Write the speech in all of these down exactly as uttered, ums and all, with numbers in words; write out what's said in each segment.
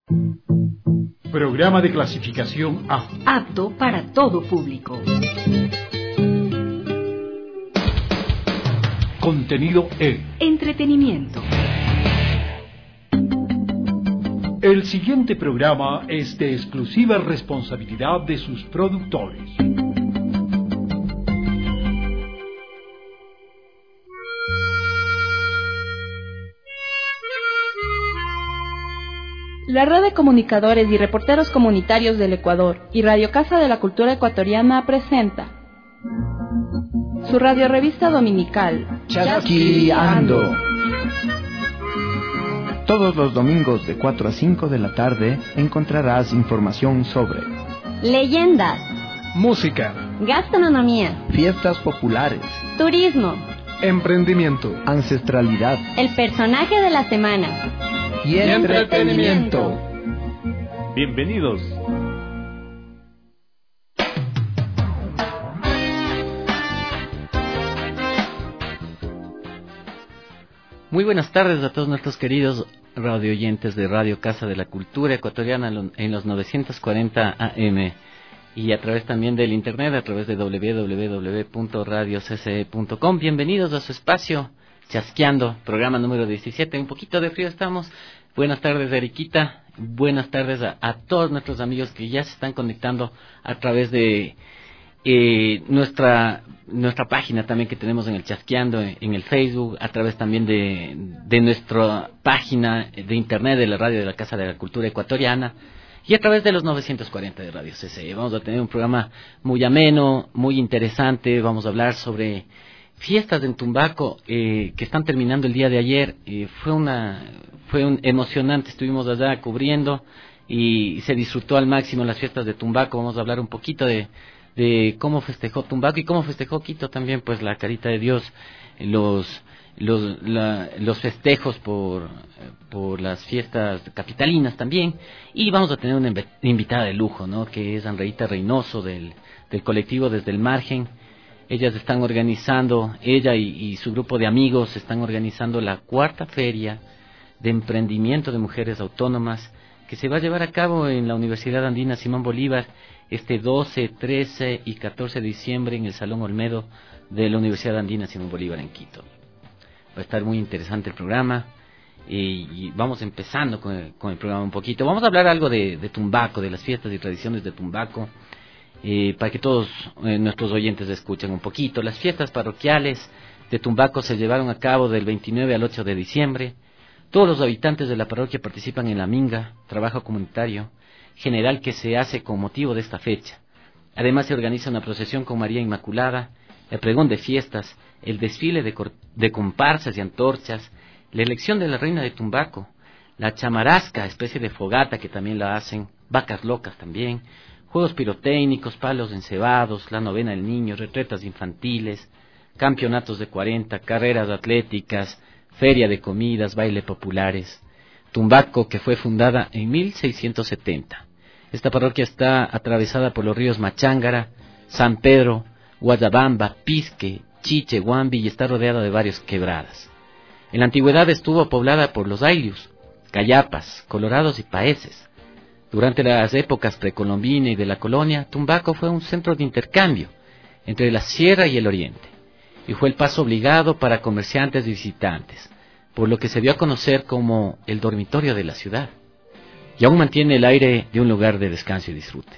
Programa de clasificación A. Apto para todo público. Contenido E. Entretenimiento. El siguiente programa es de exclusiva responsabilidad de sus productores. La Red de Comunicadores y Reporteros Comunitarios del Ecuador y Radio Casa de la Cultura Ecuatoriana presenta su radiorevista dominical Chasqueando. Todos los domingos de cuatro a cinco de la tarde encontrarás información sobre leyendas, música, gastronomía, fiestas populares, turismo, emprendimiento, ancestralidad, el personaje de la semana y entretenimiento. Bienvenidos. Muy buenas tardes a todos nuestros queridos radio oyentes de Radio Casa de la Cultura Ecuatoriana en los novecientos cuarenta A M y a través también del internet a través de doble u doble u doble u punto radio c c e punto com. Bienvenidos a su espacio Chasqueando, programa número diecisiete. Un poquito de frío estamos. Buenas tardes, Eriquita. Buenas tardes a, a todos nuestros amigos que ya se están conectando a través de eh, nuestra nuestra página también que tenemos en el Chasqueando, en, en el Facebook, a través también de, de nuestra página de internet de la radio de la Casa de la Cultura Ecuatoriana y a través de los novecientos cuarenta de Radio C C E. Vamos a tener un programa muy ameno, muy interesante. Vamos a hablar sobre fiestas en Tumbaco eh, que están terminando el día de ayer. Eh, fue una fue un emocionante, estuvimos allá cubriendo y se disfrutó al máximo las fiestas de Tumbaco. Vamos a hablar un poquito de, de cómo festejó Tumbaco y cómo festejó Quito también, pues la carita de Dios, los los la, los festejos por por las fiestas capitalinas también. Y vamos a tener una invitada de lujo, ¿no? Que es Andreita Reynoso del del colectivo Desde el Margen. Ellas están organizando, ella y, y su grupo de amigos están organizando la cuarta feria de emprendimiento de mujeres autónomas que se va a llevar a cabo en la Universidad Andina Simón Bolívar este doce, trece y catorce de diciembre en el Salón Olmedo de la Universidad Andina Simón Bolívar en Quito. Va a estar muy interesante el programa y, y vamos empezando con el, con el programa un poquito. Vamos a hablar algo de, de Tumbaco, de las fiestas y tradiciones de Tumbaco. Eh, para que todos eh, nuestros oyentes escuchen un poquito. Las fiestas parroquiales de Tumbaco se llevaron a cabo del veintinueve al ocho de diciembre. Todos los habitantes de la parroquia participan en la minga, trabajo comunitario general que se hace con motivo de esta fecha. Además se organiza una procesión con María Inmaculada, el pregón de fiestas, el desfile de, cor- de comparsas y antorchas, la elección de la reina de Tumbaco, la chamarasca, especie de fogata que también la hacen, vacas locas también, juegos pirotécnicos, palos encebados, la novena del niño, retretas infantiles, campeonatos de cuarenta, carreras atléticas, feria de comidas, baile populares. Tumbaco, que fue fundada en mil seiscientos setenta. Esta parroquia está atravesada por los ríos Machángara, San Pedro, Guayabamba, Pisque, Chiche, Huambi y está rodeada de varias quebradas. En la antigüedad estuvo poblada por los ayllus, cayapas, colorados y paeses. Durante las épocas precolombina y de la colonia, Tumbaco fue un centro de intercambio entre la sierra y el oriente, y fue el paso obligado para comerciantes y visitantes, por lo que se dio a conocer como el dormitorio de la ciudad, y aún mantiene el aire de un lugar de descanso y disfrute.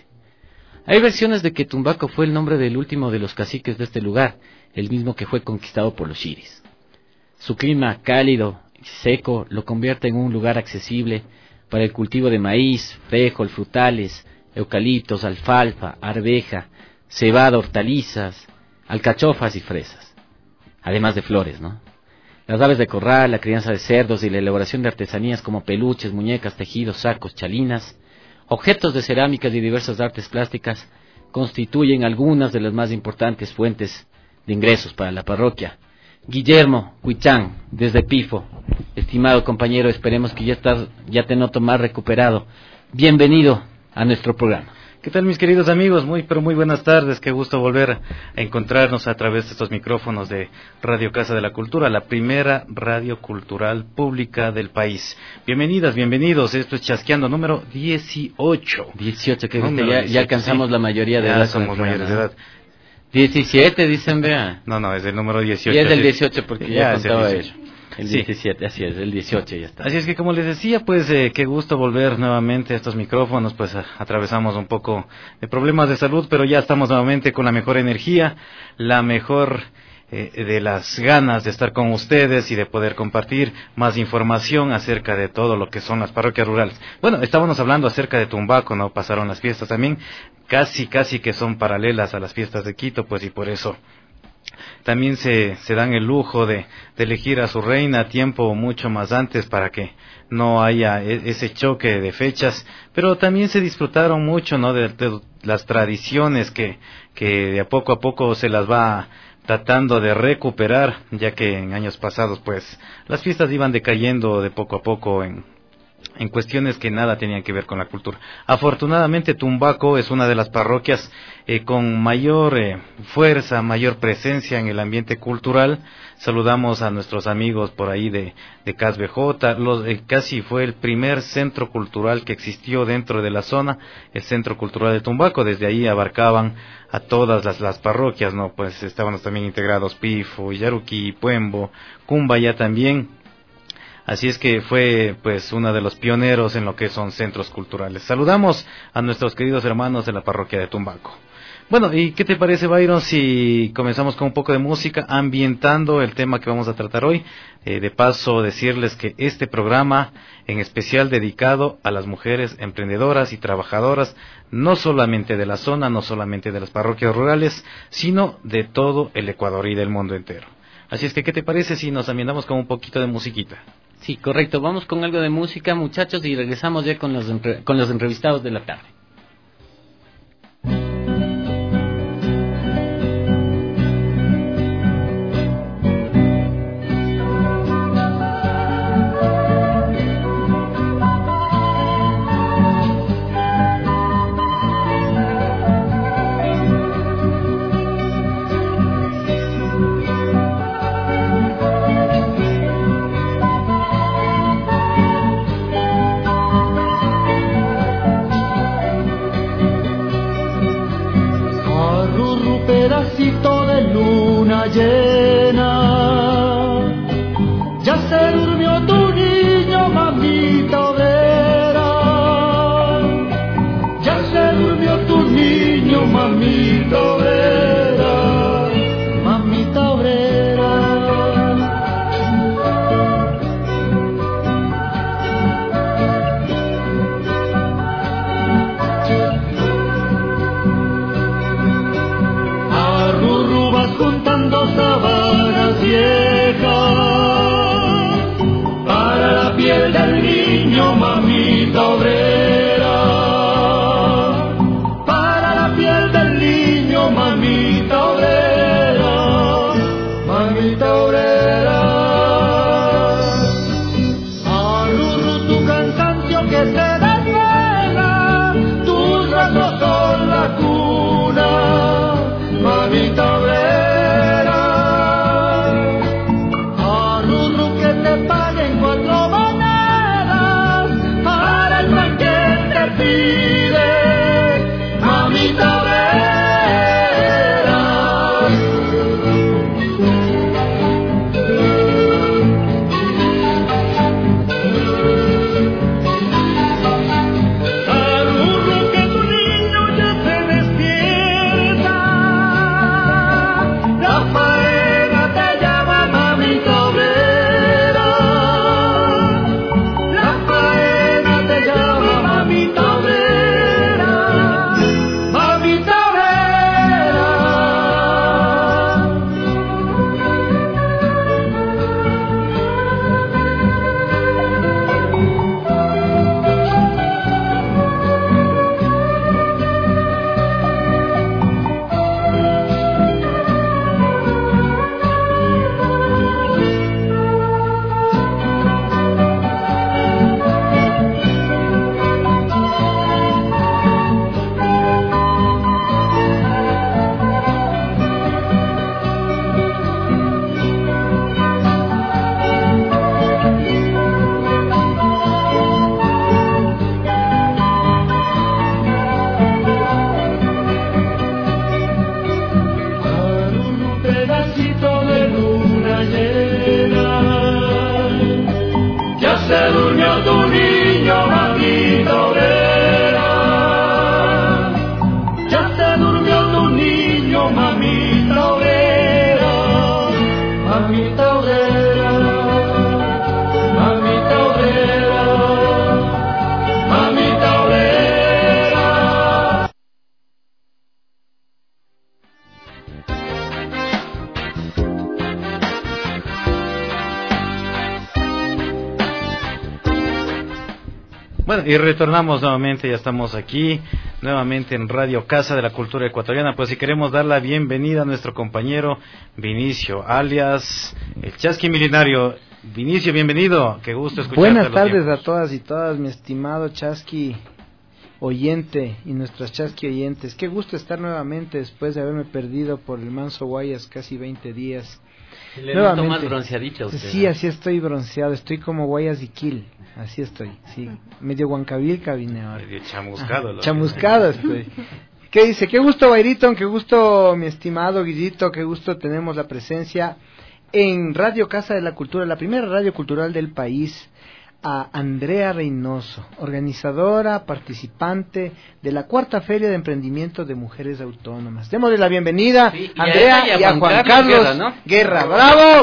Hay versiones de que Tumbaco fue el nombre del último de los caciques de este lugar, el mismo que fue conquistado por los chiris. Su clima cálido y seco lo convierte en un lugar accesible para el cultivo de maíz, frijol, frutales, eucaliptos, alfalfa, arveja, cebada, hortalizas, alcachofas y fresas, además de flores, ¿no? Las aves de corral, la crianza de cerdos y la elaboración de artesanías como peluches, muñecas, tejidos, sacos, chalinas, objetos de cerámicas y diversas artes plásticas constituyen algunas de las más importantes fuentes de ingresos para la parroquia. Guillermo Huichán, desde Pifo, estimado compañero, esperemos que ya estás, ya te noto más recuperado. Bienvenido a nuestro programa. ¿Qué tal, mis queridos amigos? Muy, pero muy buenas tardes. Qué gusto volver a encontrarnos a través de estos micrófonos de Radio Casa de la Cultura, la primera radio cultural pública del país. Bienvenidas, bienvenidos. Esto es Chasqueando número dieciocho. dieciocho, que ya, dieciocho, ya alcanzamos sí. la mayoría de edad. Ya somos mayores de edad. diecisiete, dicen, vea. No, no, es el número dieciocho. Y es del dieciocho porque sí, ya, ya contaba el El diecisiete, sí. Así es, el dieciocho ya está. Así es que, como les decía, pues eh, qué gusto volver nuevamente a estos micrófonos, pues a, atravesamos un poco de problemas de salud, pero ya estamos nuevamente con la mejor energía, la mejor eh, de las ganas de estar con ustedes y de poder compartir más información acerca de todo lo que son las parroquias rurales. Bueno, estábamos hablando acerca de Tumbaco, ¿no? Pasaron las fiestas también, casi, casi que son paralelas a las fiestas de Quito, pues y por eso también se, se dan el lujo de, de elegir a su reina a tiempo mucho más antes para que no haya e, ese choque de fechas, pero también se disfrutaron mucho, ¿no? de, de las tradiciones que, que de a poco a poco se las va tratando de recuperar, ya que en años pasados pues las fiestas iban decayendo de poco a poco en en cuestiones que nada tenían que ver con la cultura. Afortunadamente Tumbaco es una de las parroquias eh, con mayor eh, fuerza, mayor presencia en el ambiente cultural. Saludamos a nuestros amigos por ahí de, de C A S B J, los, eh, casi fue el primer centro cultural que existió dentro de la zona, el Centro Cultural de Tumbaco. Desde ahí abarcaban a todas las, las parroquias, ¿no? Pues estábamos también integrados Pifo, Yaruquí, Puembo, Cumbaya también. Así es que fue pues uno de los pioneros en lo que son centros culturales. Saludamos a nuestros queridos hermanos de la parroquia de Tumbaco. Bueno, ¿y qué te parece, Byron, si comenzamos con un poco de música, ambientando el tema que vamos a tratar hoy? Eh, de paso, decirles que este programa, en especial dedicado a las mujeres emprendedoras y trabajadoras, no solamente de la zona, no solamente de las parroquias rurales, sino de todo el Ecuador y del mundo entero. Así es que, ¿qué te parece si nos ambientamos con un poquito de musiquita? Sí, correcto. Vamos con algo de música, muchachos, y regresamos ya con los, entre... con los entrevistados de la tarde. Llena, ya se durmió tu niño, mamita obrera, ya se durmió tu niño, mamita obrera, mamita obrera. Arrurru vas juntando sábanas viejas para la piel del niño, mamita obrera, para la piel del niño, mamita obrera, mamita obrera. Arrurru tu cansancio que se desvela, tus brazos son la cuna, mamita obrera. Arrurru que tu niño ya se despierta. escuchar y retornamos nuevamente, ya estamos aquí, nuevamente en Radio Casa de la Cultura Ecuatoriana, pues si queremos dar la bienvenida a nuestro compañero Vinicio, alias el Chasqui Milenario. Vinicio, bienvenido, qué gusto escucharte. Buenas tardes a todas y todas, mi estimado Chasqui oyente y nuestras Chasqui oyentes. Qué gusto estar nuevamente después de haberme perdido por el Manso Guayas casi veinte días. Le noto más bronceadito usted. Sí, así estoy bronceado, estoy como Guayas y Quil, así estoy, sí, medio Huancavilca vine ahora. Medio chamuscado. Ajá, chamuscado estoy. ¿Qué dice? Qué gusto, Bayriton, qué gusto, mi estimado Guillito, qué gusto tenemos la presencia en Radio Casa de la Cultura, la primera radio cultural del país, a Andrea Reynoso, organizadora, participante de la cuarta Feria de Emprendimiento de Mujeres Autónomas. Démosle la bienvenida sí, a Andrea y a, y a Juan, Juan Carlos, Carlos Guerra, ¿no? Guerra. ¡Bravo!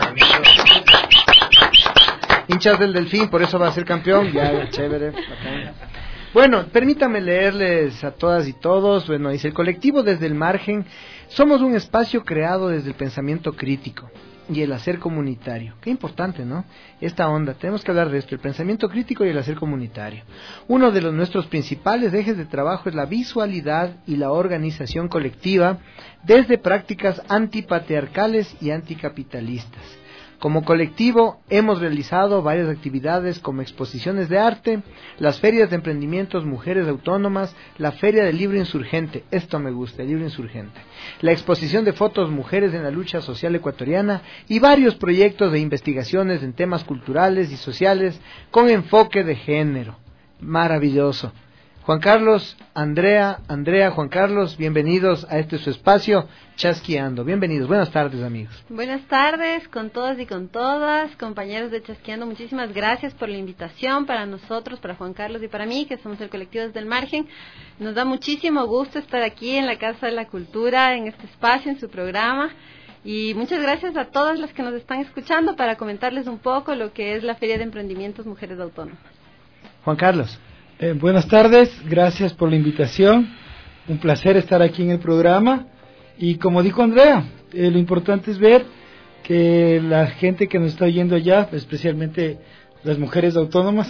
Hinchas del Delfín, por eso va a ser campeón. Ya, chévere. Bacán. Bueno, permítame leerles a todas y todos. Bueno, dice, el colectivo Desde el Margen, somos un espacio creado desde el pensamiento crítico y el hacer comunitario. Qué importante, ¿no? Esta onda, tenemos que hablar de esto, el pensamiento crítico y el hacer comunitario. Uno de los nuestros principales ejes de trabajo es la visualidad y la organización colectiva desde prácticas antipatriarcales y anticapitalistas. Como colectivo hemos realizado varias actividades como exposiciones de arte, las ferias de emprendimientos Mujeres Autónomas, la Feria del Libro Insurgente, esto me gusta, el Libro Insurgente, la exposición de fotos Mujeres en la Lucha Social Ecuatoriana y varios proyectos de investigaciones en temas culturales y sociales con enfoque de género. Maravilloso. Juan Carlos, Andrea, Andrea, Juan Carlos, bienvenidos a este su espacio, Chasqueando. Bienvenidos, buenas tardes, amigos. Buenas tardes con todas y con todas, compañeros de Chasqueando, muchísimas gracias por la invitación para nosotros, para Juan Carlos y para mí, que somos el colectivo Desde el Margen. Nos da muchísimo gusto estar aquí en la Casa de la Cultura, en este espacio, en su programa. Y muchas gracias a todas las que nos están escuchando para comentarles un poco lo que es la Feria de Emprendimientos Mujeres Autónomas. Juan Carlos. Eh, buenas tardes, gracias por la invitación, un placer estar aquí en el programa y como dijo Andrea, eh, lo importante es ver que la gente que nos está oyendo allá, especialmente las mujeres autónomas,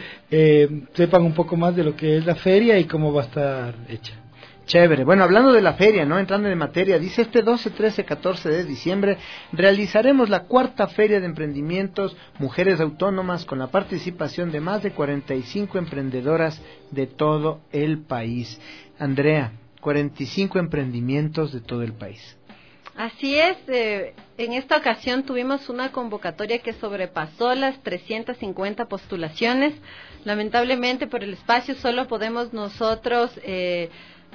eh, sepan un poco más de lo que es la feria y cómo va a estar hecha. Chévere. Bueno, hablando de la feria, ¿no? Entrando en materia, dice este doce, trece, catorce de diciembre realizaremos la cuarta Feria de Emprendimientos Mujeres Autónomas con la participación de más de cuarenta y cinco emprendedoras de todo el país. Andrea, cuarenta y cinco emprendimientos de todo el país. Así es, eh, en esta ocasión tuvimos una convocatoria que sobrepasó las trescientas cincuenta postulaciones. Lamentablemente por el espacio solo podemos nosotros eh,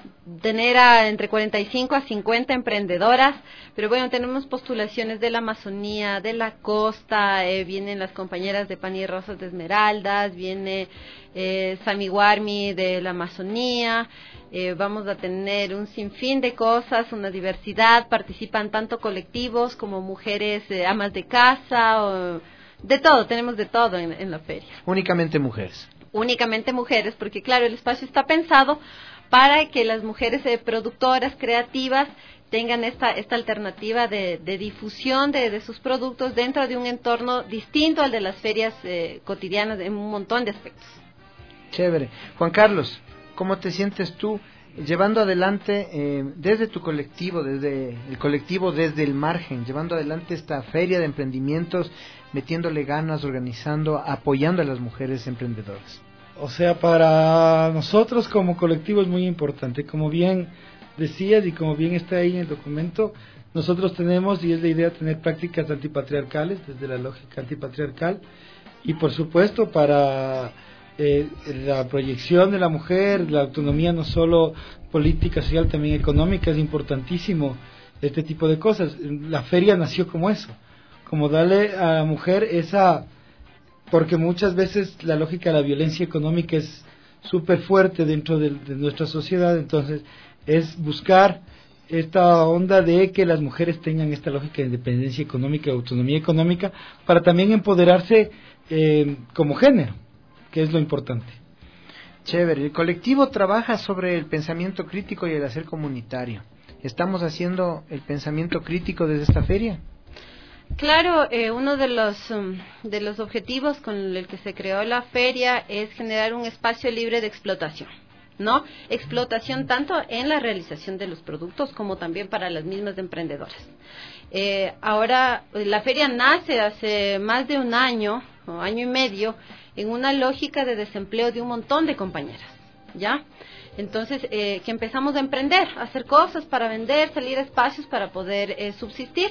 tener a entre cuarenta y cinco a cincuenta emprendedoras, pero bueno, tenemos postulaciones de la Amazonía, de la costa, eh, vienen las compañeras de Pan y Rosas de Esmeraldas, viene eh, Samiguarmi de la Amazonía, eh, vamos a tener un sinfín de cosas, una diversidad, participan tanto colectivos como mujeres eh, amas de casa, o, de todo, tenemos de todo en, en la feria. Únicamente mujeres. Únicamente mujeres, porque claro, el espacio está pensado para que las mujeres eh, productoras, creativas, tengan esta esta alternativa de, de difusión de, de sus productos dentro de un entorno distinto al de las ferias eh, cotidianas en un montón de aspectos. Chévere. Juan Carlos, ¿cómo te sientes tú llevando adelante eh, desde tu colectivo, desde el colectivo Desde el Margen, llevando adelante esta feria de emprendimientos, metiéndole ganas, organizando, apoyando a las mujeres emprendedoras? O sea, para nosotros como colectivo es muy importante, como bien decías y como bien está ahí en el documento, nosotros tenemos, y es la idea, tener prácticas antipatriarcales, desde la lógica antipatriarcal, y por supuesto para eh, la proyección de la mujer, la autonomía no solo política, social, también económica, es importantísimo este tipo de cosas. La feria nació como eso, como darle a la mujer esa... porque muchas veces la lógica de la violencia económica es súper fuerte dentro de, de nuestra sociedad, entonces es buscar esta onda de que las mujeres tengan esta lógica de independencia económica, de autonomía económica, para también empoderarse eh, como género, que es lo importante. Chévere, el colectivo trabaja sobre el pensamiento crítico y el hacer comunitario. ¿Estamos haciendo el pensamiento crítico desde esta feria? Claro, eh, uno de los um, de los objetivos con el que se creó la feria es generar un espacio libre de explotación, ¿no? Explotación tanto en la realización de los productos como también para las mismas emprendedoras. Eh, ahora, la feria nace hace más de un año, o año y medio, en una lógica de desempleo de un montón de compañeras, ¿ya? Entonces, eh, que empezamos a emprender, a hacer cosas para vender, salir a espacios para poder eh, subsistir.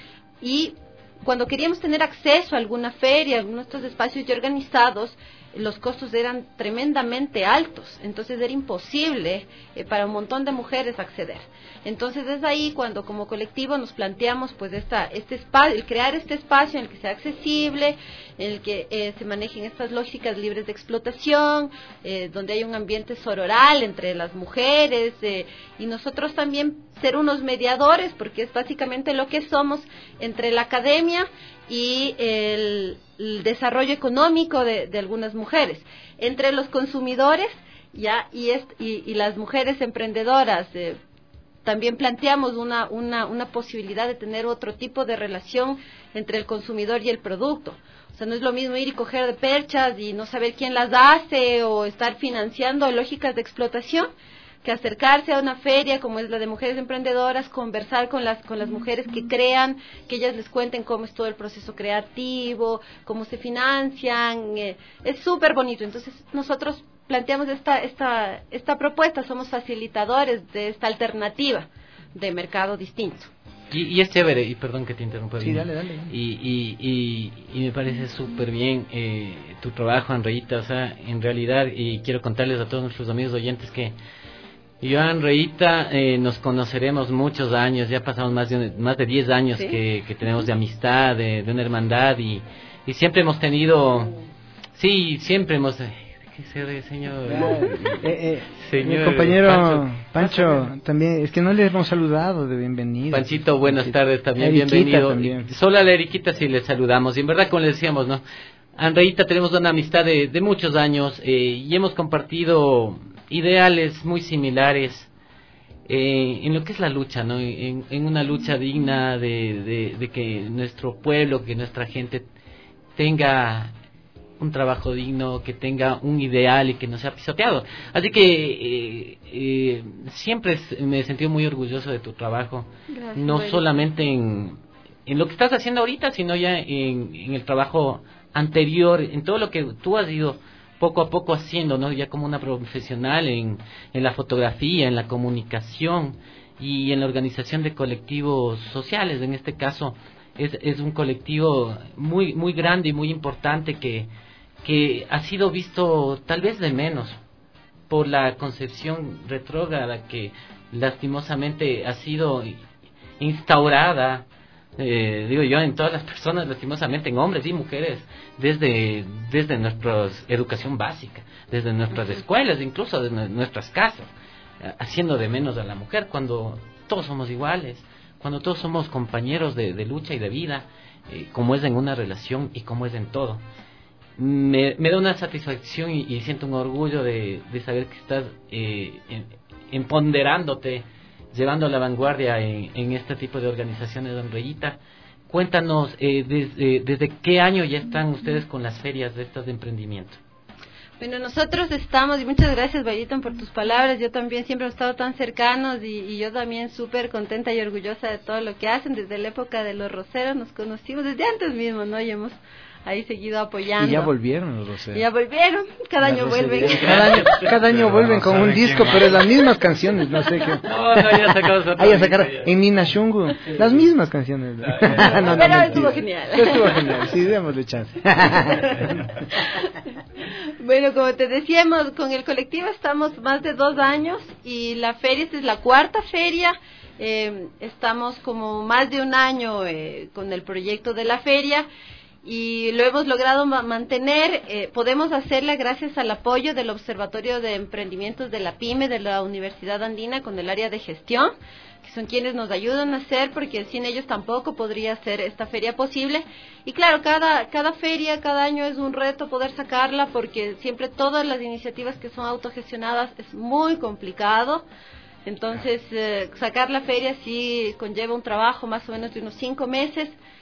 Y cuando queríamos tener acceso a alguna feria, a algunos de estos espacios ya organizados, los costos eran tremendamente altos, entonces era imposible eh, para un montón de mujeres acceder. Entonces es ahí cuando como colectivo nos planteamos pues esta, este espacio, el crear este espacio en el que sea accesible, en el que eh, se manejen estas lógicas libres de explotación, eh, donde hay un ambiente sororal entre las mujeres eh, y nosotros también ser unos mediadores, porque es básicamente lo que somos entre la academia y el, el desarrollo económico de, de algunas mujeres, entre los consumidores ya y, est, y, y las mujeres emprendedoras. Eh, también planteamos una, una, una posibilidad de tener otro tipo de relación entre el consumidor y el producto. O sea, no es lo mismo ir y coger de perchas y no saber quién las hace o estar financiando lógicas de explotación, que acercarse a una feria como es la de mujeres emprendedoras, conversar con las con las mujeres que crean, que ellas les cuenten cómo es todo el proceso creativo, cómo se financian, eh, es súper bonito. Entonces nosotros planteamos esta esta esta propuesta, somos facilitadores de esta alternativa de mercado distinto. Y, y es chévere, y perdón que te interrumpa. Sí, dale, dale. Y, y, y, y me parece súper bien eh, tu trabajo, Andreita, o sea, en realidad, y quiero contarles a todos nuestros amigos oyentes que yo, Andreita, eh, nos conoceremos muchos años, ya pasamos más de más de diez años ¿sí? que, que tenemos de amistad, de, de una hermandad, y, y siempre hemos tenido, sí, siempre hemos... ¿Qué se señor? eh, eh, señor mi compañero Pancho, Pancho, también, es que no le hemos saludado de bienvenido. Panchito, buenas tardes, también Eriquita bienvenido. También. Solo a la Eriquita sí le saludamos, y en verdad, como le decíamos, ¿no? Andreita, tenemos una amistad de, de muchos años, eh, y hemos compartido ideales muy similares eh, en lo que es la lucha, ¿no? En, en una lucha digna de, de, de que nuestro pueblo, que nuestra gente tenga un trabajo digno, que tenga un ideal y que no sea pisoteado. Así que eh, eh, siempre me he sentido muy orgulloso de tu trabajo, gracias, no bueno. solamente en, en lo que estás haciendo ahorita, sino ya en, en el trabajo anterior, en todo lo que tú has ido poco a poco haciendo, ¿no? Ya como una profesional en, en la fotografía, en la comunicación y en la organización de colectivos sociales. En este caso es, es un colectivo muy muy grande y muy importante que, que ha sido visto tal vez de menos por la concepción retrógrada que lastimosamente ha sido instaurada, Eh, digo yo, en todas las personas, lastimosamente, en hombres y mujeres, desde desde nuestra educación básica, desde nuestras escuelas, incluso desde nuestras casas, haciendo de menos a la mujer, cuando todos somos iguales, cuando todos somos compañeros de, de lucha y de vida, eh, como es en una relación y como es en todo. Me, me da una satisfacción y, y siento un orgullo de, de saber que estás eh, empoderándote, llevando a la vanguardia en, en este tipo de organizaciones, Andreita. Cuéntanos, eh, desde, desde qué año ya están ustedes con las ferias de estas de emprendimiento. Bueno, nosotros estamos, y muchas gracias, Bayton, por tus palabras. Yo también siempre he estado tan cercanos y, y yo también súper contenta y orgullosa de todo lo que hacen. Desde la época de los Roseros nos conocimos, desde antes mismo, ¿no? Y hemos ahí seguido apoyando. Y ya volvieron los Roseros. Y ya volvieron, cada la año vuelven. Cada año, cada año vuelven con un disco, pero las mismas canciones, no sé qué. No, no, ya sacamos otra. Ah, ya sacaron, en Nina Shungu, las mismas canciones. No, no, pero no, estuvo genial. Estuvo genial, sí, démosle chance. Bueno, como te decíamos, con el colectivo estamos más de dos años y la feria, esta es la cuarta feria. Eh, estamos como más de un año eh, con el proyecto de la feria. Y lo hemos logrado ma- mantener, eh, podemos hacerla gracias al apoyo del Observatorio de Emprendimientos de la PYME de la Universidad Andina con el área de gestión, que son quienes nos ayudan a hacer, porque sin ellos tampoco podría ser esta feria posible. Y claro, cada, cada feria, cada año es un reto poder sacarla, porque siempre todas las iniciativas que son autogestionadas es muy complicado. Entonces, eh, sacar la feria sí conlleva un trabajo más o menos de unos cinco meses.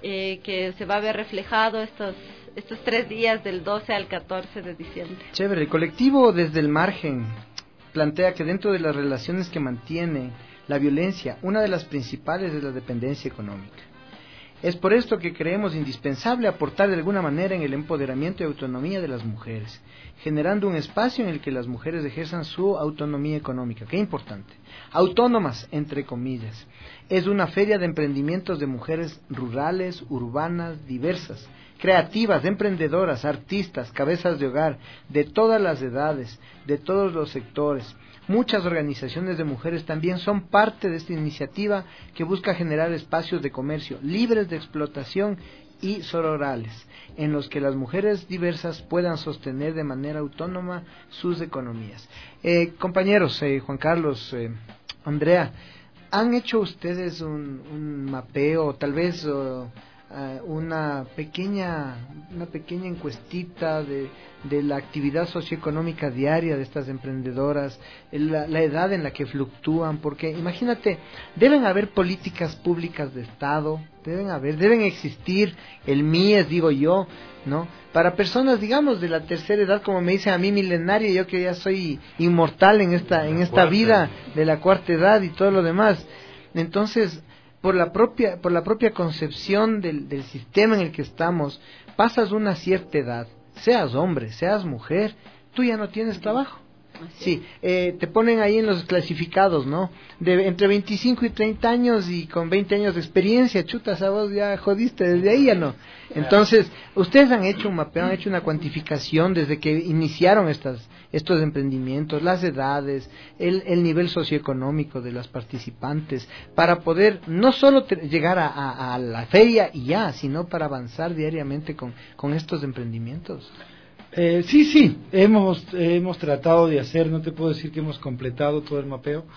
eh, que se va a ver reflejado estos estos tres días del doce al catorce de diciembre. Chévere. El colectivo Desde el Margen plantea que dentro de las relaciones que mantiene la violencia, una de las principales es la dependencia económica. Es por esto que creemos indispensable aportar de alguna manera en el empoderamiento y autonomía de las mujeres, generando un espacio en el que las mujeres ejerzan su autonomía económica. Qué importante. Autónomas, entre comillas. Es una feria de emprendimientos de mujeres rurales, urbanas, diversas, creativas, emprendedoras, artistas, cabezas de hogar, de todas las edades, de todos los sectores. Muchas organizaciones de mujeres también son parte de esta iniciativa que busca generar espacios de comercio libres de explotación y sororales, en los que las mujeres diversas puedan sostener de manera autónoma sus economías. Eh, compañeros, eh, Juan Carlos, eh, Andrea, ¿han hecho ustedes un, un mapeo, tal vez uh, uh, una pequeña una pequeña encuestita de, de la actividad socioeconómica diaria de estas emprendedoras, la, la edad en la que fluctúan? Porque imagínate, deben haber políticas públicas de Estado, deben haber, deben existir el M I E S, digo yo, ¿no? Para personas, digamos, de la tercera edad, como me dicen a mí, milenaria, yo que ya soy inmortal en esta en esta vida de la cuarta edad y todo lo demás. Entonces, por la propia por la propia concepción del, del sistema en el que estamos, pasas una cierta edad, seas hombre, seas mujer, tú ya no tienes trabajo. Sí, eh, te ponen ahí en los clasificados, ¿no? De entre veinticinco y treinta años y con veinte años de experiencia, chutas, a vos ya jodiste, desde ahí ya no. Entonces, ustedes han hecho un mapeo, han hecho una cuantificación desde que iniciaron estas estos emprendimientos, las edades, el, el nivel socioeconómico de las participantes, para poder no solo te, llegar a, a, a la feria y ya, sino para avanzar diariamente con, con estos emprendimientos. Eh, sí, sí, hemos hemos tratado de hacer, no te puedo decir que hemos completado todo el mapeo,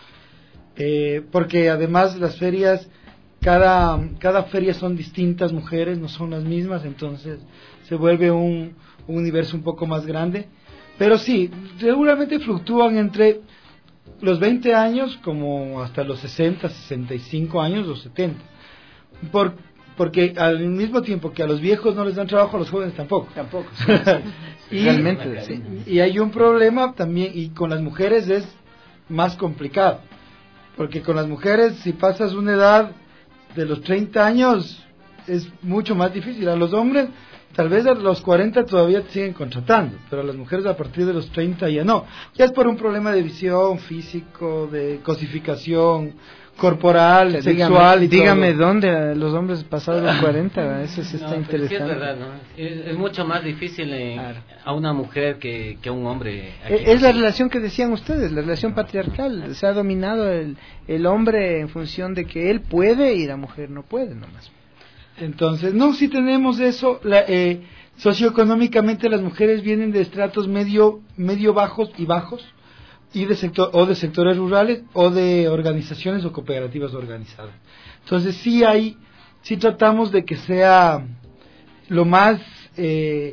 eh, porque además las ferias, cada cada feria son distintas mujeres, no son las mismas, entonces se vuelve un, un universo un poco más grande, pero sí, seguramente fluctúan entre los veinte años como hasta los sesenta, sesenta y cinco años o setenta, por porque al mismo tiempo que a los viejos no les dan trabajo, a los jóvenes tampoco. Tampoco. Sí, sí. y, Realmente, sí. Y hay un problema también, y con las mujeres es más complicado, porque con las mujeres, si pasas una edad de los treinta años, es mucho más difícil. A los hombres, tal vez a los cuarenta todavía te siguen contratando, pero a las mujeres a partir de los treinta ya no. Ya es por un problema de visión, físico, de cosificación corporal, dígame, sexual y dígame todo. ¿Dónde los hombres pasados los cuarenta? Eso sí está no, interesante. Sí es verdad, ¿no? Es, es mucho más difícil en, claro. a una mujer que, que a un hombre. Es, es la relación que decían ustedes, la relación patriarcal. Se ha dominado el, el hombre en función de que él puede y la mujer no puede nomás. Entonces, no, si tenemos eso, la, eh, socioeconómicamente las mujeres vienen de estratos medio, medio bajos y bajos, y de sector o de sectores rurales o de organizaciones o cooperativas organizadas. Entonces sí hay, sí tratamos de que sea lo más eh,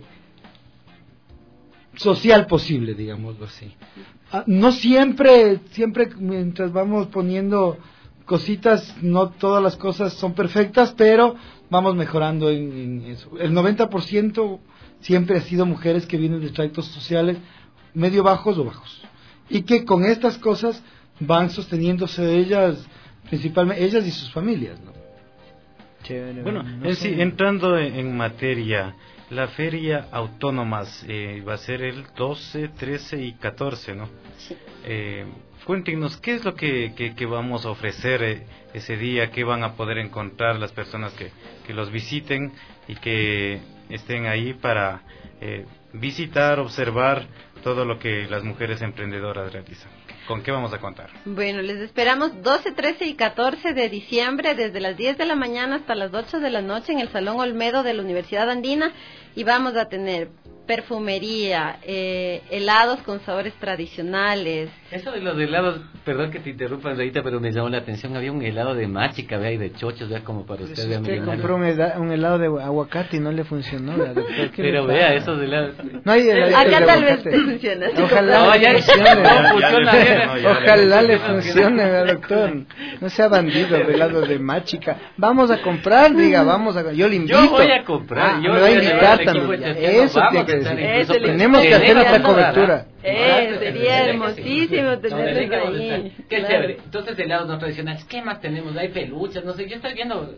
social posible, digámoslo así. Ah, no siempre, siempre mientras vamos poniendo cositas, no todas las cosas son perfectas, pero vamos mejorando en, en eso. El noventa por ciento siempre ha sido mujeres que vienen de estratos sociales medio bajos o bajos, y que con estas cosas van sosteniéndose ellas, principalmente ellas y sus familias, ¿no? Chévere, bueno, no en sí, entrando en, en materia, la feria Autónomas eh, va a ser el doce, trece y catorce, ¿no? Sí. Eh, cuéntenos, ¿qué es lo que, que, que vamos a ofrecer eh, ese día? ¿Qué van a poder encontrar las personas que, que los visiten y que estén ahí para eh, visitar, observar todo lo que las mujeres emprendedoras realizan? ¿Con qué vamos a contar? Bueno, les esperamos doce, trece y catorce de diciembre, desde las diez de la mañana hasta las ocho de la noche en el Salón Olmedo de la Universidad Andina, y vamos a tener perfumería, eh, helados con sabores tradicionales. Eso de los helados, perdón que te interrumpa, Andreita, pero me llamó la atención. Había un helado de machica, vea, y de chochos, vea, como para usted. Usted, usted compró un helado, un helado de aguacate y no le funcionó. ¿Verdad? Pero vea, esos helados. No hay helado. Acá tal vez te funcione. Ojalá no, le ya funcione. No, funciona bien. Ojalá le funcione, ¿verdad, doctor? No sea bandido, helado de machica. Vamos a comprar, diga, vamos a. Yo le invito. Yo voy a comprar. Ah, yo me va a invitar también. Eso tiene que decir. Tenemos que hacer otra cobertura. Eh, sería hermosísimo tenerlos ahí. Qué chévere. Entonces, helados no tradicionales, ¿qué más tenemos? Hay peluches, no sé, yo estoy viendo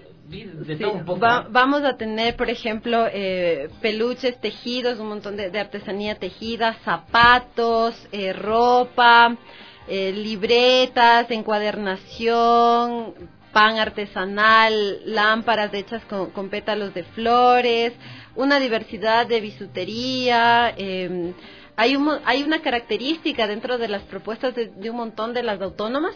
de sí, todo un poco. Va, vamos a tener, por ejemplo, eh, peluches tejidos, un montón de, de artesanía tejida, zapatos, eh, ropa, eh, libretas, encuadernación, pan artesanal, lámparas hechas con, con pétalos de flores, una diversidad de bisutería. Eh, hay, un, hay una característica dentro de las propuestas de, de un montón de las autónomas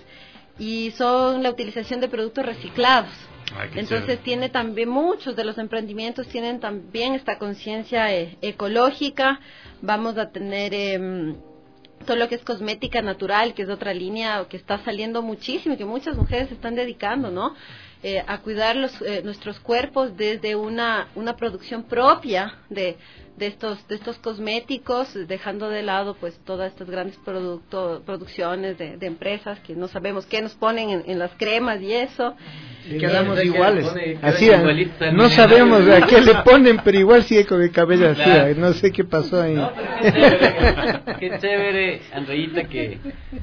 y son la utilización de productos reciclados. Ay, Entonces chévere. tiene también, muchos de los emprendimientos tienen también esta conciencia eh, ecológica. Vamos a tener eh, todo lo que es cosmética natural, que es otra línea que está saliendo muchísimo y que muchas mujeres se están dedicando, ¿no? Eh, a cuidar los, eh, nuestros cuerpos desde una, una producción propia de, de estos de estos cosméticos, dejando de lado pues todas estas grandes producto, producciones de, de empresas que no sabemos qué nos ponen en, en las cremas y eso. Y quedamos eh, iguales. Pone, así, no sabemos a qué le ponen, pero igual sigue con el cabello claro. así. No sé qué pasó ahí. No, pero qué chévere, qué chévere, Andreita, que...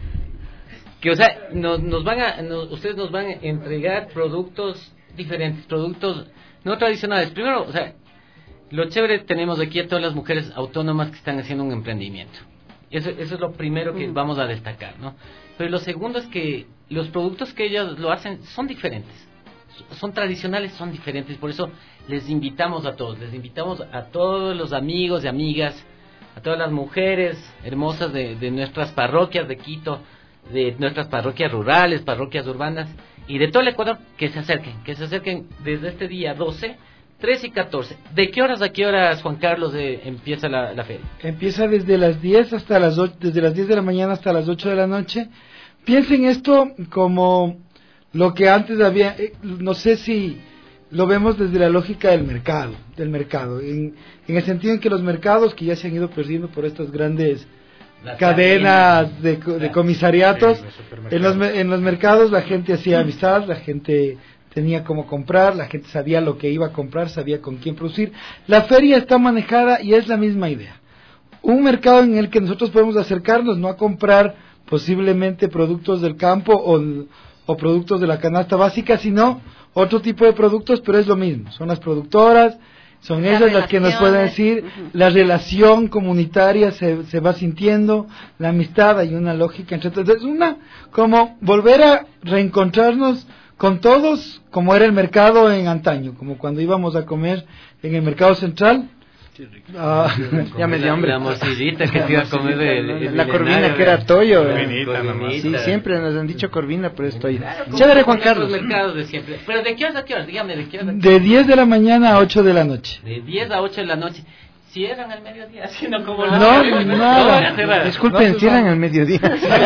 que o sea nos, nos van a nos, ustedes nos van a entregar productos diferentes, productos no tradicionales. Primero, o sea, lo chévere, tenemos aquí a todas las mujeres autónomas que están haciendo un emprendimiento. Eso, eso es lo primero que mm. vamos a destacar, ¿no? Pero lo segundo es que los productos que ellas lo hacen son diferentes, son tradicionales, son diferentes. Por eso les invitamos a todos, les invitamos a todos los amigos y amigas, a todas las mujeres hermosas de, de nuestras parroquias de Quito, de nuestras parroquias rurales, parroquias urbanas y de todo el Ecuador, que se acerquen, que se acerquen desde este día doce, trece y catorce. ¿De qué horas a qué horas, Juan Carlos, de, empieza la, la feria? Empieza desde las diez hasta las ocho, desde las diez de la mañana hasta las ocho de la noche. Piensen esto como lo que antes había, eh, no sé si lo vemos desde la lógica del mercado, del mercado, en, en el sentido en que los mercados que ya se han ido perdiendo por estas grandes Las cadenas de, de comisariatos, sí, los en, los, en los mercados la gente hacía amistad, la gente tenía cómo comprar, la gente sabía lo que iba a comprar, sabía con quién producir. La feria está manejada y es la misma idea. Un mercado en el que nosotros podemos acercarnos, no a comprar posiblemente productos del campo o, o productos de la canasta básica, sino otro tipo de productos, pero es lo mismo. Son las productoras, son ellas las, las que nos pueden decir, uh-huh. La relación comunitaria se, se va sintiendo, la amistad, hay una lógica entre todos. Es una, como volver a reencontrarnos con todos, como era el mercado en antaño, como cuando íbamos a comer en el mercado central. Ah, ya me dio hambre. La morcillita que te iba a comer de, de, de la corvina que era toyo. Corvinita, eh. Sí, siempre nos han dicho corvina, pero es toyo. Claro, chévere, Juan Carlos. Los mercados de siempre. Pero ¿de qué horas a qué horas? Dígame, ¿de qué horas? De diez de la mañana a ocho de la noche. De diez a ocho de la noche. Cierran al mediodía, así no como no, no, nada. No, disculpen, no, cierran al mediodía.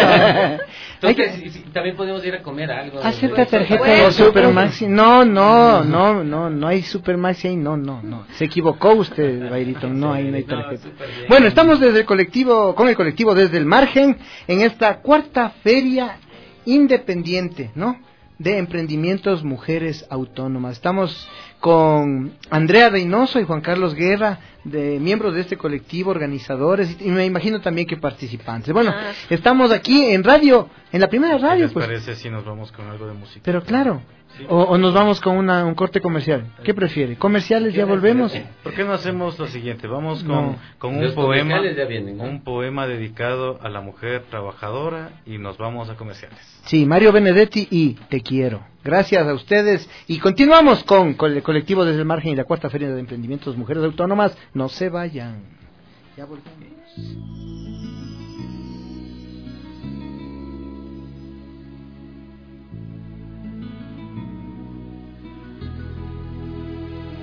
Entonces, que... si, también podemos ir a comer algo. Acepta tarjeta de Supermaxi. No, no, no, no, no hay Supermaxi ahí, no, no, no. Se equivocó usted, Bayrito, no, ahí no hay tarjeta. Bueno, estamos desde el colectivo, con el colectivo Desde el Margen, en esta cuarta feria independiente, ¿no? De emprendimientos mujeres autónomas. Estamos con Andrea Reynoso y Juan Carlos Guerra, de miembros de este colectivo, organizadores, y me imagino también que participantes. Bueno, ah. estamos aquí en radio, en la primera radio. ¿Qué les pues. parece si nos vamos con algo de música? Pero claro, ¿sí? o, o nos vamos con una, un corte comercial. ¿Qué prefiere? ¿Comerciales? ¿Ya volvemos? ¿Por qué no hacemos lo siguiente? Vamos con, no. con un poema, vienen, ¿no? Un poema dedicado a la mujer trabajadora y nos vamos a comerciales. Sí, Mario Benedetti y Te Quiero. Gracias a ustedes y continuamos con, con el colectivo Desde el Margen y la cuarta feria de emprendimientos mujeres autónomas. No se vayan. Ya volvemos.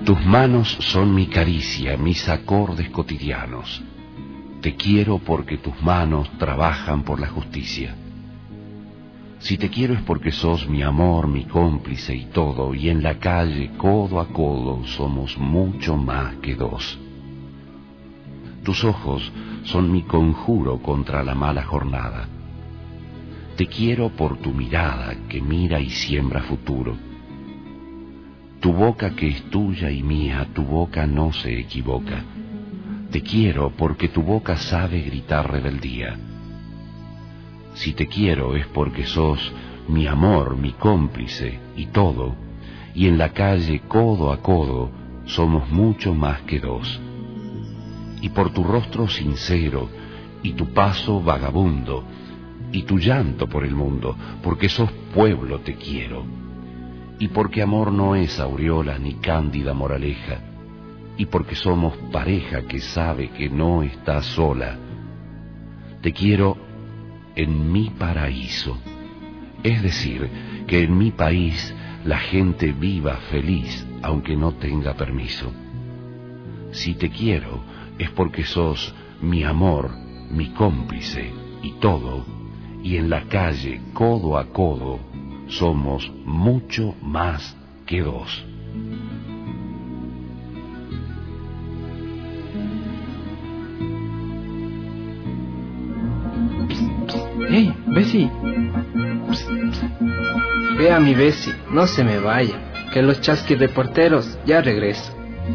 Tus manos son mi caricia, mis acordes cotidianos. Te quiero porque tus manos trabajan por la justicia. Si te quiero es porque sos mi amor, mi cómplice y todo, y en la calle, codo a codo, somos mucho más que dos. Tus ojos son mi conjuro contra la mala jornada. Te quiero por tu mirada que mira y siembra futuro. Tu boca que es tuya y mía, tu boca no se equivoca. Te quiero porque tu boca sabe gritar rebeldía. Si te quiero es porque sos mi amor, mi cómplice y todo, y en la calle codo a codo somos mucho más que dos. Y por tu rostro sincero y tu paso vagabundo y tu llanto por el mundo, porque sos pueblo te quiero. Y porque amor no es aureola ni cándida moraleja, y porque somos pareja que sabe que no está sola. Te quiero en mi paraíso, es decir, que en mi país la gente viva feliz aunque no tenga permiso. Si te quiero es porque sos mi amor, mi cómplice y todo, y en la calle codo a codo somos mucho más que dos. ¡Hey, Bessie! Vea mi Bessie, no se me vaya, que los chasquirreporteros ya regreso.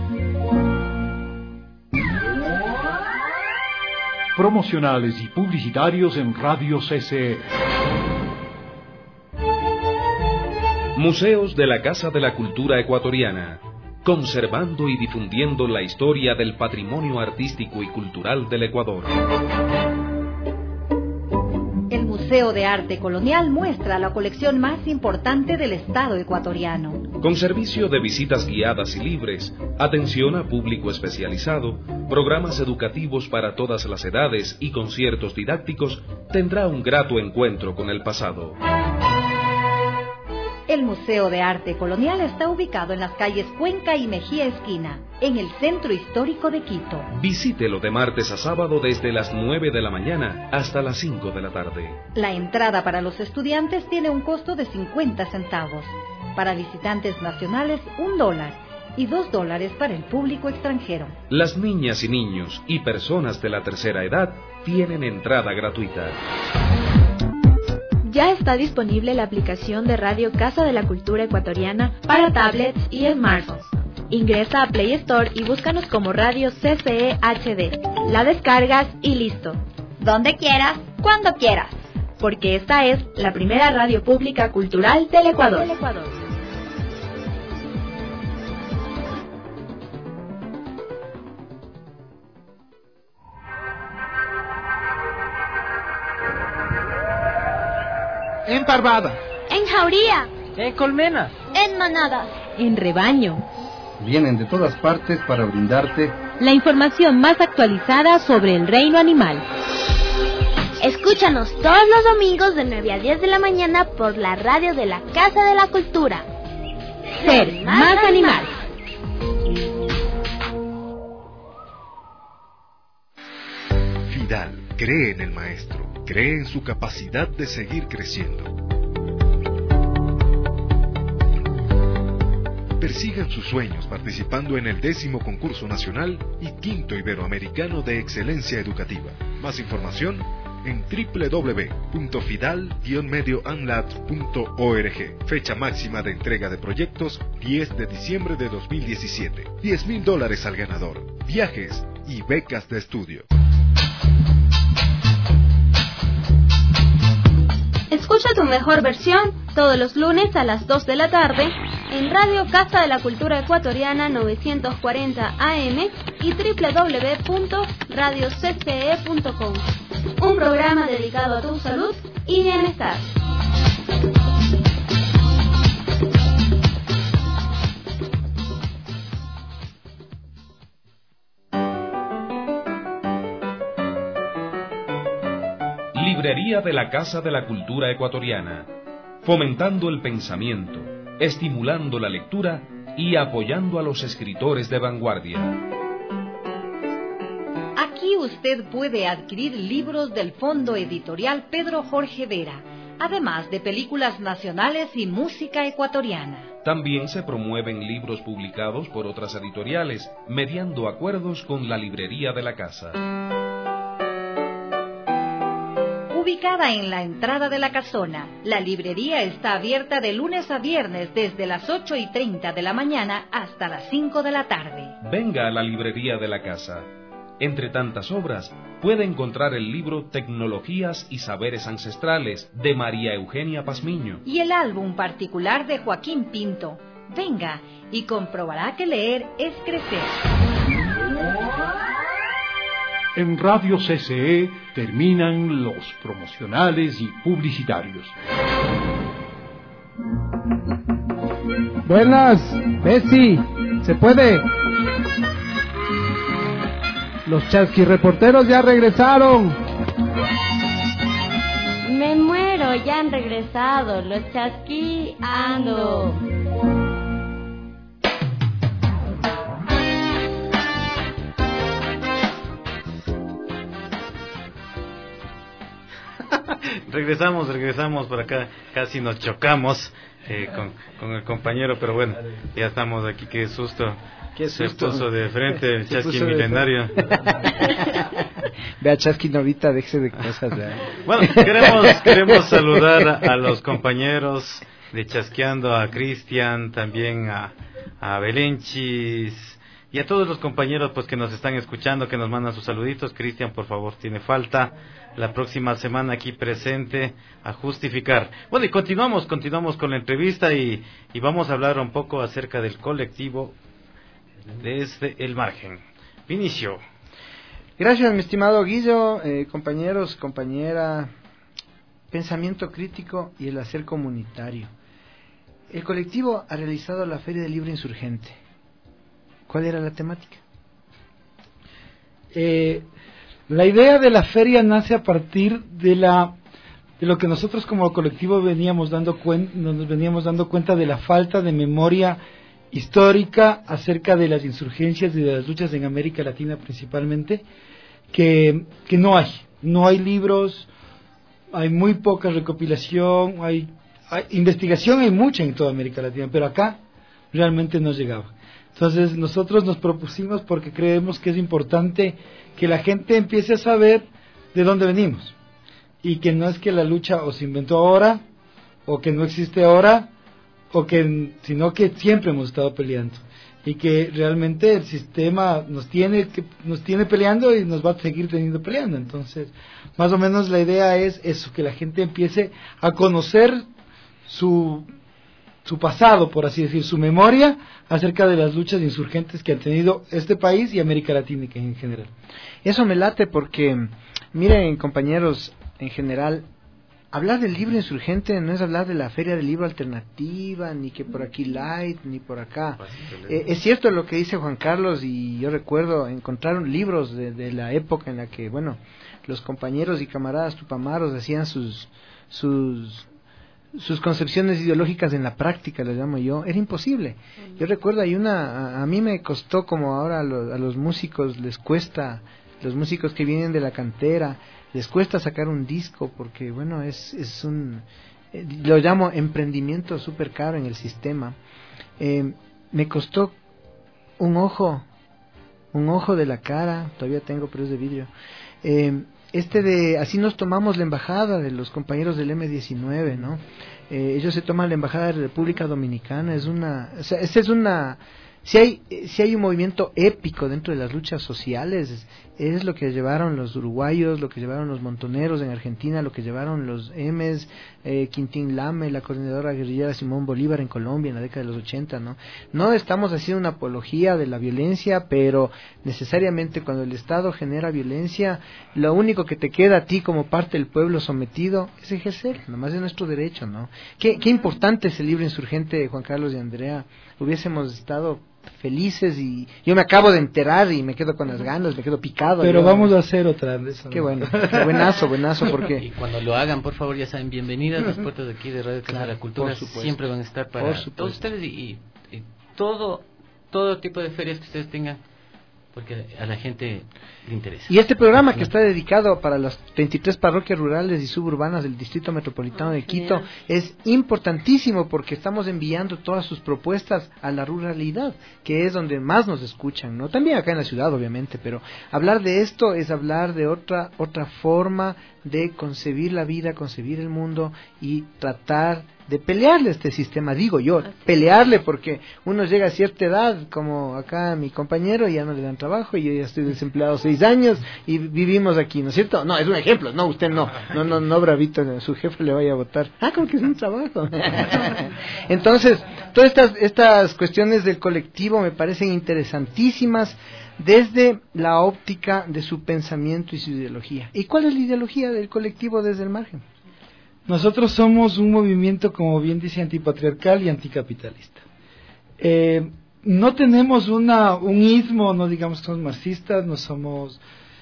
Promocionales y publicitarios en Radio C C E. Museos de la Casa de la Cultura Ecuatoriana, conservando y difundiendo la historia del patrimonio artístico y cultural del Ecuador. El Museo de Arte Colonial muestra la colección más importante del Estado ecuatoriano. Con servicio de visitas guiadas y libres, atención a público especializado, programas educativos para todas las edades y conciertos didácticos, tendrá un grato encuentro con el pasado. El Museo de Arte Colonial está ubicado en las calles Cuenca y Mejía Esquina, en el centro histórico de Quito. Visítelo de martes a sábado desde las nueve de la mañana hasta las cinco de la tarde. La entrada para los estudiantes tiene un costo de cincuenta centavos. Para visitantes nacionales, un dólar. Y dos dólares para el público extranjero. Las niñas y niños y personas de la tercera edad tienen entrada gratuita. Ya está disponible la aplicación de Radio Casa de la Cultura Ecuatoriana para tablets y smartphones. Ingresa a Play Store y búscanos como Radio C C E H D. La descargas y listo. Donde quieras, cuando quieras. Porque esta es la primera radio pública cultural del Ecuador. Del Ecuador. En parvada. En jauría. En colmena. En manada. En rebaño. Vienen de todas partes para brindarte la información más actualizada sobre el reino animal. Escúchanos todos los domingos de nueve a diez de la mañana por la radio de la Casa de la Cultura. Ser más animal. Fidal cree en el maestro, cree en su capacidad de seguir creciendo. Persigan sus sueños participando en el décimo concurso nacional y quinto iberoamericano de excelencia educativa. Más información en doble u doble u doble u punto fidal guion medio anlat punto org. Fecha máxima de entrega de proyectos diez de diciembre de dos mil diecisiete. diez mil dólares al ganador. Viajes y becas de estudio. Escucha tu mejor versión todos los lunes a las dos de la tarde en Radio Casa de la Cultura Ecuatoriana novecientos cuarenta A M y doble u doble u doble u punto radio c c e punto com. Un programa dedicado a tu salud y bienestar. Librería de la Casa de la Cultura Ecuatoriana, fomentando el pensamiento, estimulando la lectura y apoyando a los escritores de vanguardia. Aquí usted puede adquirir libros del Fondo Editorial Pedro Jorge Vera, además de películas nacionales y música ecuatoriana. También se promueven libros publicados por otras editoriales, mediando acuerdos con la librería de la casa. Ubicada en la entrada de la casona, la librería está abierta de lunes a viernes desde las ocho y treinta de la mañana hasta las cinco de la tarde. Venga a la librería de la casa. Entre tantas obras, puede encontrar el libro Tecnologías y Saberes Ancestrales de María Eugenia Pazmiño y el álbum particular de Joaquín Pinto. Venga y comprobará que leer es crecer. En Radio C C E terminan los promocionales y publicitarios. Buenas, Bessie, ¿se puede? Los chasqui reporteros ya regresaron. Me muero, ya han regresado. Los chasqui ando. Regresamos, regresamos por acá, casi nos chocamos eh, con, con el compañero, pero bueno, ya estamos aquí, qué susto. Qué susto. Se puso de frente el Chasqui milenario. Vea, Chasqui Novita, déjese de cosas. ¿Verdad? Bueno, queremos, queremos saludar a, a los compañeros de Chasqueando, a Cristian, también a, a Belenchis y a todos los compañeros pues que nos están escuchando, que nos mandan sus saluditos. Cristian, por favor, tiene falta la próxima semana aquí presente a justificar. Bueno, y continuamos, continuamos con la entrevista y, y vamos a hablar un poco acerca del colectivo Desde el Margen. Vinicio. Gracias, mi estimado Guillo, eh, compañeros, compañera. Pensamiento crítico y el hacer comunitario. El colectivo ha realizado la Feria del Libro Insurgente. ¿Cuál era la temática? Eh, la idea de la feria nace a partir de la de lo que nosotros como colectivo veníamos dando cuenta, nos veníamos dando cuenta de la falta de memoria histórica acerca de las insurgencias y de las luchas en América Latina principalmente, que, que no hay, no hay libros, hay muy poca recopilación, hay, hay investigación, hay mucha en toda América Latina, pero acá realmente no llegaba. Entonces nosotros nos propusimos, porque creemos que es importante que la gente empiece a saber de dónde venimos, y que no es que la lucha o se inventó ahora, o que no existe ahora, o que, sino que siempre hemos estado peleando, y que realmente el sistema nos tiene que, nos tiene peleando y nos va a seguir teniendo peleando. Entonces, más o menos la idea es eso, que la gente empiece a conocer su su pasado, por así decir, su memoria acerca de las luchas insurgentes que han tenido este país y América Latina en general. Eso me late porque, miren, compañeros, en general, hablar del libro insurgente no es hablar de la Feria del Libro Alternativa, ni que por aquí light, ni por acá. Eh, es cierto lo que dice Juan Carlos, y yo recuerdo encontrar libros de, de la época en la que, bueno, los compañeros y camaradas tupamaros hacían sus sus sus concepciones ideológicas en la práctica, les llamo yo. Era imposible. Yo recuerdo, hay una, a, a mí me costó, como ahora a los, a los músicos les cuesta, los músicos que vienen de la cantera, les cuesta sacar un disco, porque bueno, es, es un, eh, lo llamo emprendimiento súper caro en el sistema. Eh, me costó un ojo, un ojo de la cara, todavía tengo, pero es de vidrio. Eh, Este de, así nos tomamos la embajada de los compañeros del eme diecinueve, ¿no? Eh, ellos se toman la embajada de República Dominicana, es una, o sea, esa es una, si hay, si hay un movimiento épico dentro de las luchas sociales, es, es lo que llevaron los uruguayos, lo que llevaron los montoneros en Argentina, lo que llevaron los Emes, eh, Quintín Lame, la coordinadora guerrillera Simón Bolívar en Colombia en la década de los ochenta, ¿no? No estamos haciendo una apología de la violencia, pero necesariamente cuando el Estado genera violencia, lo único que te queda a ti como parte del pueblo sometido es ejercer, nomás es nuestro derecho, ¿no? Qué, qué importante es el libro insurgente, Juan Carlos y Andrea. Hubiésemos estado felices, y yo me acabo de enterar y me quedo con las ganas, me quedo picado. Pero yo, vamos a hacer otra vez. Qué bueno, qué buenazo, buenazo, porque... Y cuando lo hagan, por favor, ya saben, bienvenidas. Las puertas de aquí de Radio Casa de la Cultura siempre van a estar para todos ustedes, y, y todo, todo tipo de ferias que ustedes tengan, porque a la gente le interesa. Y este programa que está dedicado para las veintitrés parroquias rurales y suburbanas del Distrito Metropolitano de Quito es importantísimo porque estamos enviando todas sus propuestas a la ruralidad, que es donde más nos escuchan, ¿no? También acá en la ciudad, obviamente, pero hablar de esto es hablar de otra otra forma de concebir la vida, concebir el mundo y tratar de pelearle a este sistema, digo yo, pelearle porque uno llega a cierta edad, como acá mi compañero, y ya no le dan trabajo, y yo ya estoy desempleado seis años y vivimos aquí, ¿no es cierto? No, es un ejemplo, no, usted no, no, no, no, bravito, su jefe le vaya a votar. Ah, como que es un trabajo. Entonces, todas estas, estas cuestiones del colectivo me parecen interesantísimas desde la óptica de su pensamiento y su ideología. ¿Y cuál es la ideología del colectivo desde el margen? Nosotros somos un movimiento, como bien dice, antipatriarcal y anticapitalista. Eh, no tenemos una un ismo, no digamos que somos marxistas, no somos...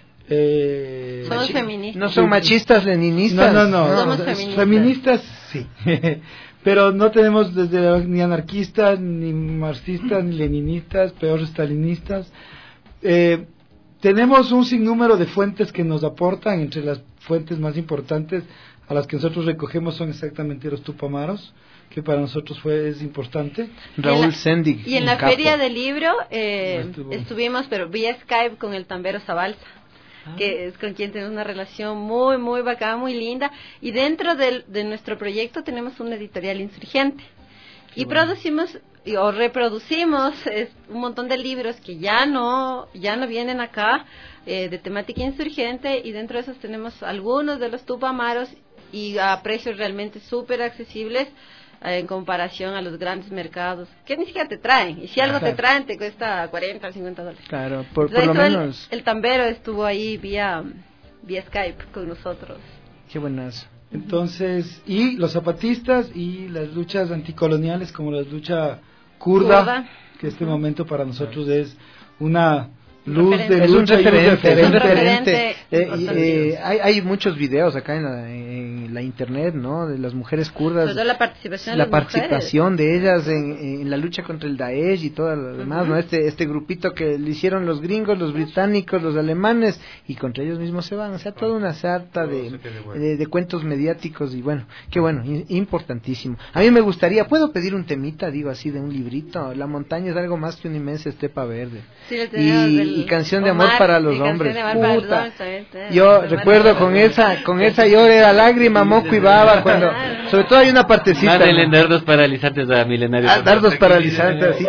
Eh, somos feministas. No son machistas, leninistas. No, no, no. Somos no, feministas. Feministas, sí. Pero no tenemos desde ni anarquistas, ni marxistas, ni leninistas, peor stalinistas. Eh, tenemos un sinnúmero de fuentes que nos aportan. Entre las fuentes más importantes a las que nosotros recogemos son exactamente los Tupamaros, que para nosotros fue es importante. Raúl Sendig. Y en la capo. Feria del libro eh, Estuvo. estuvimos, pero vía Skype, con el Tambero Zabalza, ah. que es con quien tenemos una relación muy, muy bacana, muy linda. Y dentro del, de nuestro proyecto tenemos una editorial insurgente. Qué y bueno. producimos o reproducimos es, un montón de libros que ya no ya no vienen acá, eh, de temática insurgente, y dentro de esos tenemos algunos de los Tupamaros y a precios realmente súper accesibles eh, en comparación a los grandes mercados, que ni siquiera te traen, y si algo Ajá. te traen te cuesta cuarenta o cincuenta dólares. Claro, por, por lo menos. El, el Tambero estuvo ahí vía, vía Skype con nosotros. Qué buenas. Entonces, y los zapatistas y las luchas anticoloniales, como la lucha kurda, kurda. que en este uh-huh. momento para nosotros es una luz referente. de lucha, es un referente, y un referente. Es un referente. Eh, eh, hay, hay muchos videos acá en la, en la internet, ¿no? De las mujeres kurdas, la participación, la de, participación de ellas en, en la lucha contra el Daesh y todo lo demás, uh-huh. ¿no? Este este grupito que le hicieron los gringos, los británicos, los alemanes, y contra ellos mismos se van, o sea, toda una sarta de, de, de cuentos mediáticos, y bueno, qué bueno, importantísimo. A mí me gustaría, ¿puedo pedir un temita, digo así, de un librito? La montaña es algo más que una inmensa estepa verde. Sí, y, y Canción de Amor Omar, para los sí, hombres. Para los hombres también, yo recuerdo con esa, con esa yo era lágrima, moco y baba, cuando, sobre todo hay una partecita. Mándale ¿no? dardos paralizantes a Milenario. Ah, dardos paralizantes, así.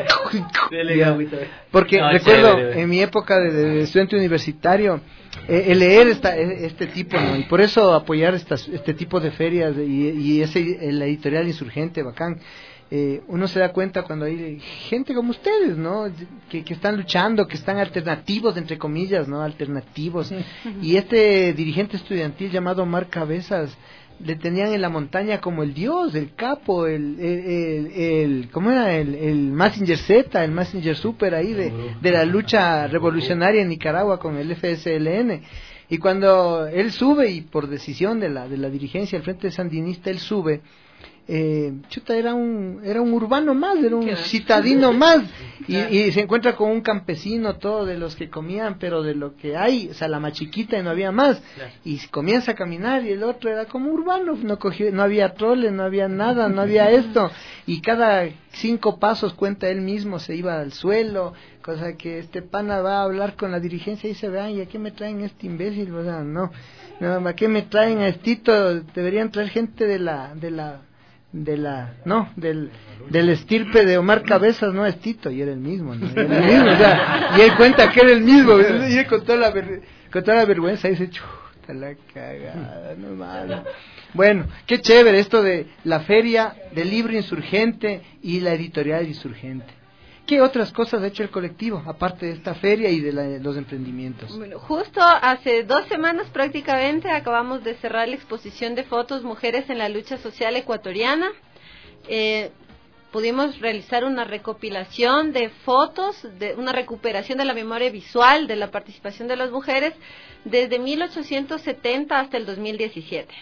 Porque no, recuerdo chévere, en mi época de, de estudiante universitario, eh, el leer esta, este tipo, ¿no? Y por eso apoyar estas, este tipo de ferias y, y ese, la editorial insurgente, bacán. Eh, uno se da cuenta cuando hay gente como ustedes, ¿no? Que, que están luchando, que están alternativos, entre comillas, ¿no? Alternativos. Y este dirigente estudiantil llamado Omar Cabezas, le tenían en la montaña como el dios, el capo, el, el, el, el ¿cómo era? El, el Mazinger Z, el Mazinger Super ahí de, de la lucha revolucionaria en Nicaragua con el F S L N. Y cuando él sube, y por decisión de la, de la dirigencia del Frente Sandinista, él sube, Eh, chuta, era un era un urbano más, era un citadino más, y, y se encuentra con un campesino, todo de los que comían, pero de lo que hay, o sea, la más chiquita y no había más, y comienza a caminar, y el otro era como urbano, no cogió, no había trole, no había nada, no había esto, y cada cinco pasos, cuenta él mismo, se iba al suelo, cosa que este pana va a hablar con la dirigencia y dice, vean, ¿y a qué me traen este imbécil? O sea, no, no, ¿a qué me traen a estito? Deberían traer gente de la, de la de la, no, del del estirpe de Omar Cabezas, no es Tito, y era el mismo, ¿no? Era el mismo, o sea, y él cuenta que era el mismo, y él con toda la, ver, con toda la vergüenza dice, chuta la cagada, no mames. Bueno, qué chévere esto de la feria del libro insurgente y la editorial insurgente. ¿Qué otras cosas ha hecho el colectivo, aparte de esta feria y de, la, de los emprendimientos? Bueno, justo hace dos semanas prácticamente acabamos de cerrar la exposición de fotos Mujeres en la Lucha Social Ecuatoriana. Eh, pudimos realizar una recopilación de fotos, de una recuperación de la memoria visual de la participación de las mujeres desde mil ochocientos setenta hasta el dos mil diecisiete.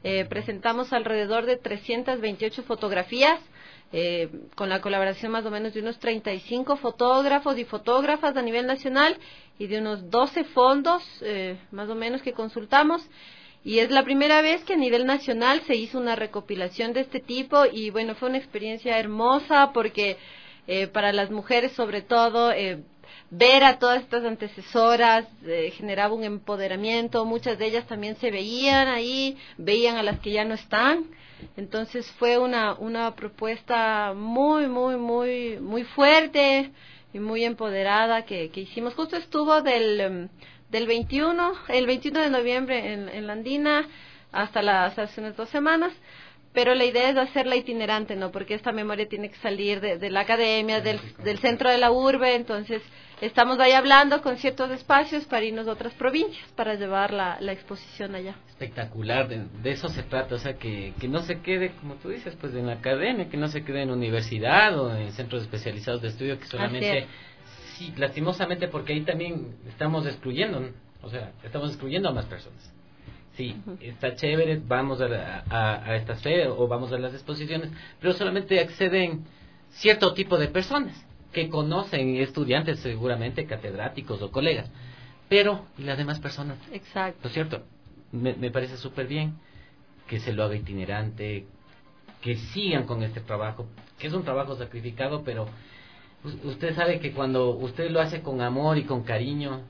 Eh, presentamos alrededor de trescientas veintiocho fotografías, eh, con la colaboración más o menos de unos treinta y cinco fotógrafos y fotógrafas a nivel nacional y de unos doce fondos, eh, más o menos, que consultamos. Y es la primera vez que a nivel nacional se hizo una recopilación de este tipo y bueno, fue una experiencia hermosa porque eh, para las mujeres sobre todo eh, ver a todas estas antecesoras eh, generaba un empoderamiento, muchas de ellas también se veían ahí, veían a las que ya no están, entonces fue una, una propuesta muy, muy, muy, muy fuerte y muy empoderada que, que hicimos. Justo estuvo del... Um, del veintiuno, el veintiuno de noviembre en, en la Andina hasta las hace unas dos semanas, pero la idea es hacerla itinerante, ¿no? Porque esta memoria tiene que salir de, de la academia, del, del centro de la urbe, entonces estamos ahí hablando con ciertos espacios para irnos a otras provincias, para llevar la, la exposición allá. Espectacular, de, de eso se trata, o sea, que, que no se quede, como tú dices, pues en la academia, que no se quede en universidad o en centros especializados de estudio, que solamente... Sí, lastimosamente, porque ahí también estamos excluyendo, ¿no? O sea, estamos excluyendo a más personas. Sí, uh-huh. Está chévere, vamos a, la, a, a estas ferias o vamos a las exposiciones, pero solamente acceden cierto tipo de personas que conocen, estudiantes seguramente, catedráticos o colegas, pero ¿y las demás personas? Exacto. ¿No es cierto? Me, me parece súper bien que se lo haga itinerante, que sigan con este trabajo, que es un trabajo sacrificado, pero... Usted sabe que cuando usted lo hace con amor y con cariño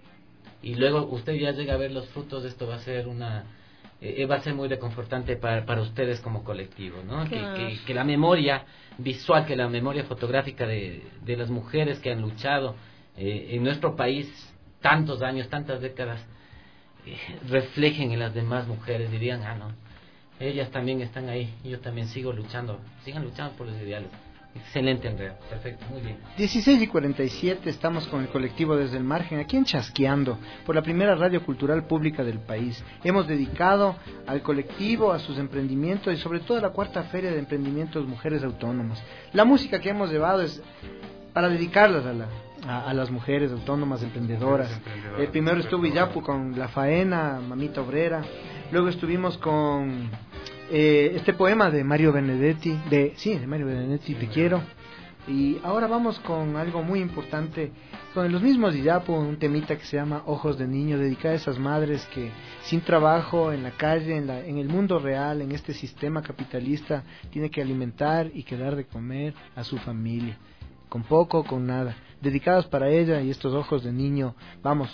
y luego usted ya llega a ver los frutos, esto va a ser una eh, va a ser muy reconfortante para, para ustedes como colectivo, ¿no? Claro. Que, que, que la memoria visual, que la memoria fotográfica de, de las mujeres que han luchado eh, en nuestro país tantos años, tantas décadas, eh, reflejen en las demás mujeres, dirían, ah, no, ellas también están ahí, yo también sigo luchando, sigan luchando por los ideales. Excelente, Andrea. Perfecto, muy bien. dieciséis y cuarenta y siete, estamos con el colectivo Desde el Margen, aquí en Chasqueando, por la primera radio cultural pública del país. Hemos dedicado al colectivo, a sus emprendimientos y sobre todo a la cuarta feria de emprendimientos mujeres autónomas. La música que hemos llevado es para dedicarlas a la... A, a las mujeres autónomas, emprendedoras. Eh, primero estuvo Iyapu con La Faena, Mamita Obrera. Luego estuvimos con eh, este poema de Mario Benedetti, de sí, de Mario Benedetti, Te quiero. Y ahora vamos con algo muy importante, con los mismos Iyapu, un temita que se llama Ojos de Niño, dedicada a esas madres que sin trabajo, en la calle, en, la, en el mundo real, en este sistema capitalista, tiene que alimentar y que dar de comer a su familia, con poco o con nada. Dedicados para ella y estos ojos de niño, vamos,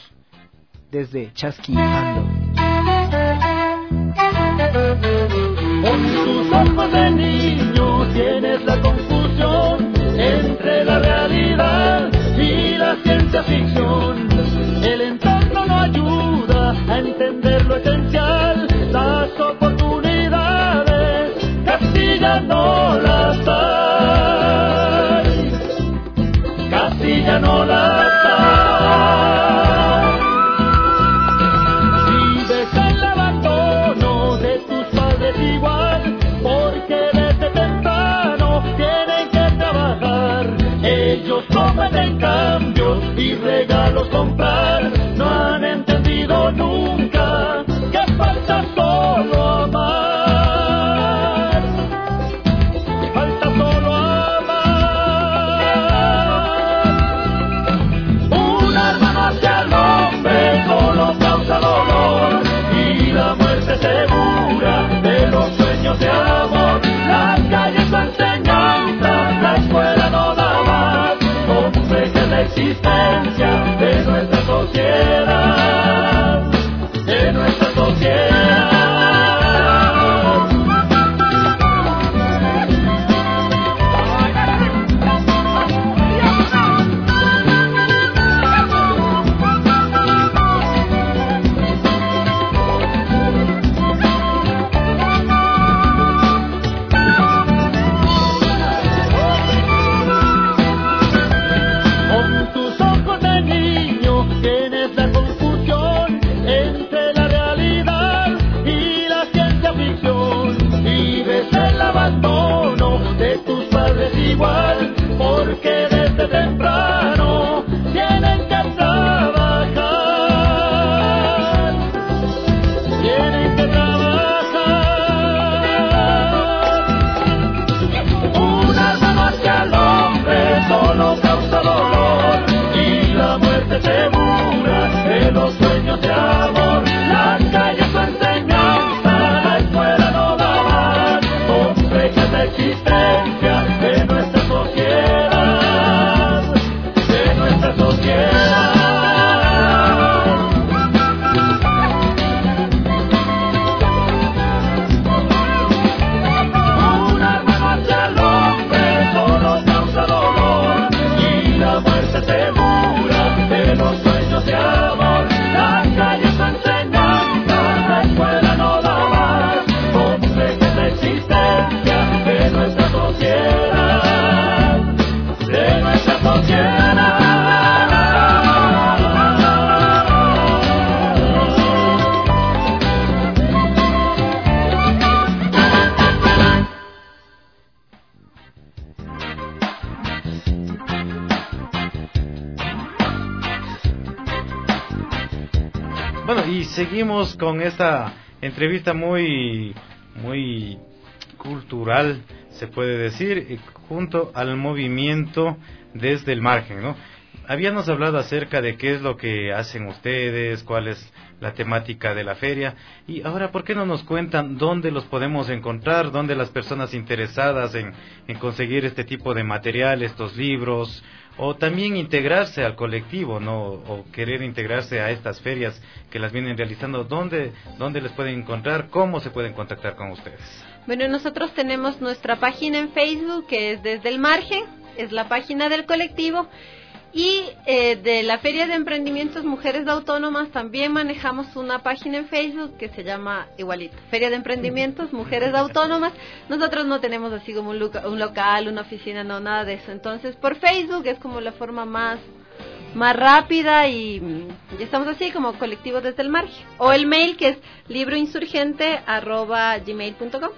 desde Chasqueando. Con tus ojos de niño tienes la confusión entre la realidad y la ciencia ficción. El entorno no ayuda a entender lo esencial, las oportunidades casi ya no las hay, casi ya no las hay. Vives el abandono de tus padres igual, porque desde temprano tienen que trabajar. Ellos prometen cambios y regalos comprar, no han entendido nunca que falta solo amar, que falta solo amar. Un arma no hace al hombre, solo causa dolor, y la muerte segura de los sueños de amor. Las calles su enseñanza, la escuela no da más, como es la existencia de nuestra sociedad, de nuestra sociedad. Igual, porque desde temprano tienen que trabajar, tienen que trabajar. y seguimos con esta entrevista muy, muy cultural, se puede decir, junto al movimiento Desde el Margen, ¿no? Habíamos hablado acerca de qué es lo que hacen ustedes, cuál es la temática de la feria, y ahora, ¿por qué no nos cuentan dónde los podemos encontrar, dónde las personas interesadas en, en conseguir este tipo de material, estos libros, o también integrarse al colectivo, ¿no? O querer integrarse a estas ferias que las vienen realizando, ¿dónde, dónde les pueden encontrar? ¿Cómo se pueden contactar con ustedes? Bueno, nosotros tenemos nuestra página en Facebook, que es Desde el Margen, es la página del colectivo, y eh, de la Feria de Emprendimientos Mujeres Autónomas también manejamos una página en Facebook que se llama igualito, Feria de Emprendimientos Mujeres Autónomas. Nosotros no tenemos así como un, loca, un local, una oficina, no, nada de eso. Entonces, por Facebook es como la forma más más rápida y, y estamos así como colectivo Desde el Margen. O el mail, que es libroinsurgente arroba gmail punto com.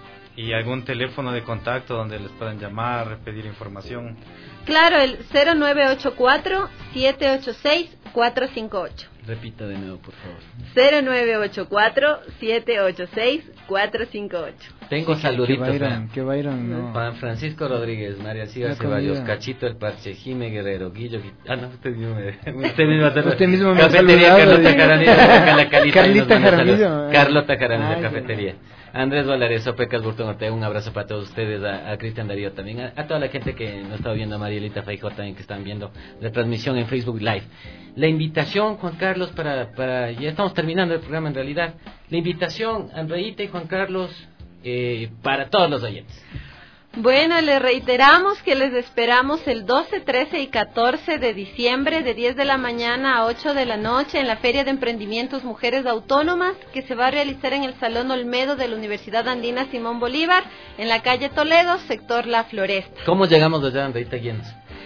¿Y algún teléfono de contacto donde les puedan llamar, pedir información? Claro, el cero nueve ocho cuatro, siete ocho seis, cuatro cinco ocho. Repita de nuevo, por favor. cero nueve ocho cuatro, siete ocho seis, cuatro cinco ocho. Tengo sí, saluditos. Que Byron, que Byron, no. Juan Francisco Rodríguez, María Silva Ceballos, Cachito el Parche, Jime Guerrero, Guillo... Ah, no, usted mismo me... Usted mismo, usted mismo me Cafetería Carlota Jaramillo, la Carlita Jaramillo. Carlota Jaramillo, la cafetería. Andrés Valareso, Pecas Burton Ortega, un abrazo para todos ustedes, a, a Cristian Darío también, a, a toda la gente que nos está viendo, a Marielita Feijó también, que están viendo la transmisión en Facebook Live. La invitación, Juan Carlos, para, para ya estamos terminando el programa en realidad, la invitación, Andreita y Juan Carlos, eh, para todos los oyentes. Bueno, les reiteramos que les esperamos el doce, trece y catorce de diciembre de diez de la mañana a ocho de la noche en la Feria de Emprendimientos Mujeres Autónomas, que se va a realizar en el Salón Olmedo de la Universidad Andina Simón Bolívar, en la calle Toledo, sector La Floresta. ¿Cómo llegamos allá, Andreita Guienz?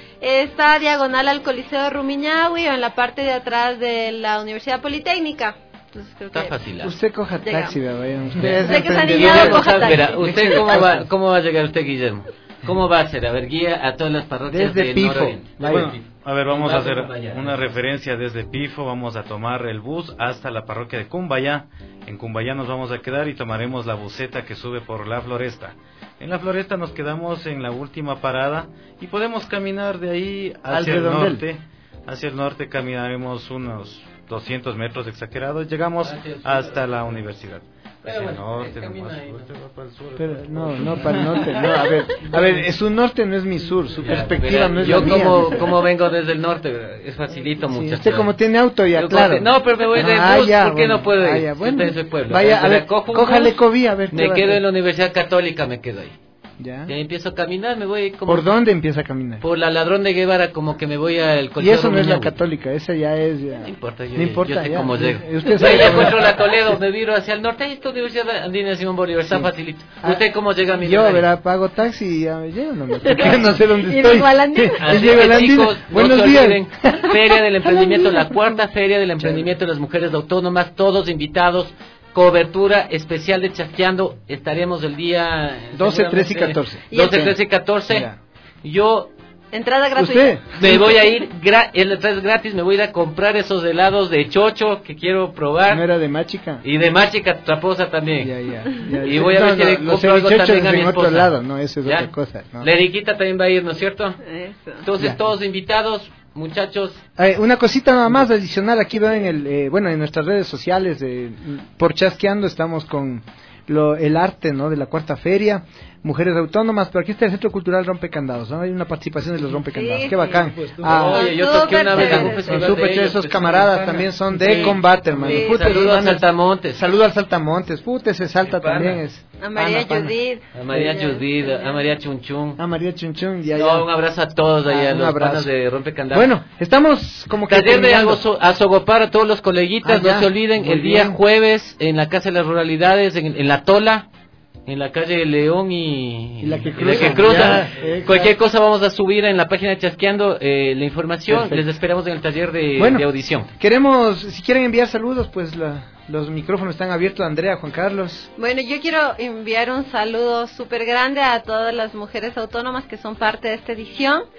Está diagonal al Coliseo Rumiñahui o en la parte de atrás de la Universidad Politécnica. Creo Está que fácil. Usted coja taxi, vaya. Usted es es emprendedor. Coja taxi. Espera, ¿usted cómo va, cómo va a llegar usted, Guillermo? ¿Cómo va a ser? A ver, guía a todas las parroquias desde de Pifo. Noroeste. Bueno, a ver, vamos a hacer una referencia desde Pifo. Vamos a tomar el bus hasta la parroquia de Cumbayá. En Cumbayá nos vamos a quedar y tomaremos la buseta que sube por La Floresta. En La Floresta nos quedamos en la última parada y podemos caminar de ahí hacia el norte. Hacia el norte caminaremos unos doscientos metros exagerados, llegamos hasta la universidad. Hacia el norte, pero no, no para el norte, no, a ver, a ver, su norte no es mi sur, su ya, perspectiva no es yo la mía. Yo como, como vengo desde el norte, es facilito, sí, muchachos. Usted como tiene auto ya, yo claro. No, pero me voy de ah, bus, ya, ¿por qué bueno, no puedo ir? Ah, ya, bueno, en su pueblo. vaya, a ver, cojo cójale bus, COVID, a ver. Me quedo en la Universidad Católica, me quedo ahí. Ya. Y ahí empiezo a caminar, me voy como... ¿Por dónde empieza a caminar? Por la Ladrón de Guevara, como que me voy al colegio. Y eso no es la católica, esa ya es... Ya... No importa, yo, no importa, yo sé ya. cómo llego. Usted sabe ahí le encuentro la Toledo, me viro hacia el norte, ahí está Universidad Andina Simón Bolívar, está sí. facilito. ¿Usted cómo llega a mi Yo, lugar? verá, pago taxi y ya me llego, no, me, no sé dónde estoy. Así que chicos, buenos no días. Olviden, Feria del Emprendimiento, la cuarta Feria del Emprendimiento de las Mujeres Autónomas, todos invitados. Cobertura especial de Chasqueando, estaremos el día doce, trece y catorce. doce, trece y catorce. Mira. Yo entrada gratuita. ¿Usted? Me voy a ir, gra el entrada es gratis, me voy a ir a comprar esos helados de chocho que quiero probar. No era de Máchica. Y de Máchica traposa también. Ya, ya, ya. Y voy a no, ver si no, le compro algo también a mi en esposa. otro lado, no, eso es ¿Ya? otra cosa. No. La Eriquita también va a ir, ¿no es cierto? Eso. Entonces ya. todos invitados. Muchachos, eh, una cosita nada más adicional aquí veo en el eh, bueno en nuestras redes sociales eh, por Chasqueando estamos con lo, el arte no de la cuarta feria Mujeres Autónomas, pero aquí está el Centro Cultural Rompecandados, ¿no? Hay una participación de los Rompecandados, sí, qué bacán. Sí, ah, oye, yo toqué una vez en un festival super de ellos, esos pues, camaradas sí, también son de sí, combate, hermano. Sí, Pute, saludos hermano, al Saltamontes. Saludos al Saltamontes, puta, ese Salta también es. A María pana, Judith. Pana. A María Judith, a María Chunchun. A María Chunchun, ya, ya. No, un abrazo a todos allá, ah, los abrazo. panas de Rompecandados. Bueno, estamos como que taller de Azogopar a todos los coleguitas, ah, no se olviden, el día bien. jueves en la Casa de las Ruralidades, en, en La Tola. En la calle León y, y la que cruza, y la que cruza. Ya, cualquier cosa vamos a subir en la página de Chasqueando eh, la información. Perfecto. Les esperamos en el taller de, bueno, de audición. Queremos, si quieren enviar saludos, pues la, los micrófonos están abiertos. Andrea, Juan Carlos. Bueno, yo quiero enviar un saludo súper grande a todas las mujeres autónomas que son parte de esta edición.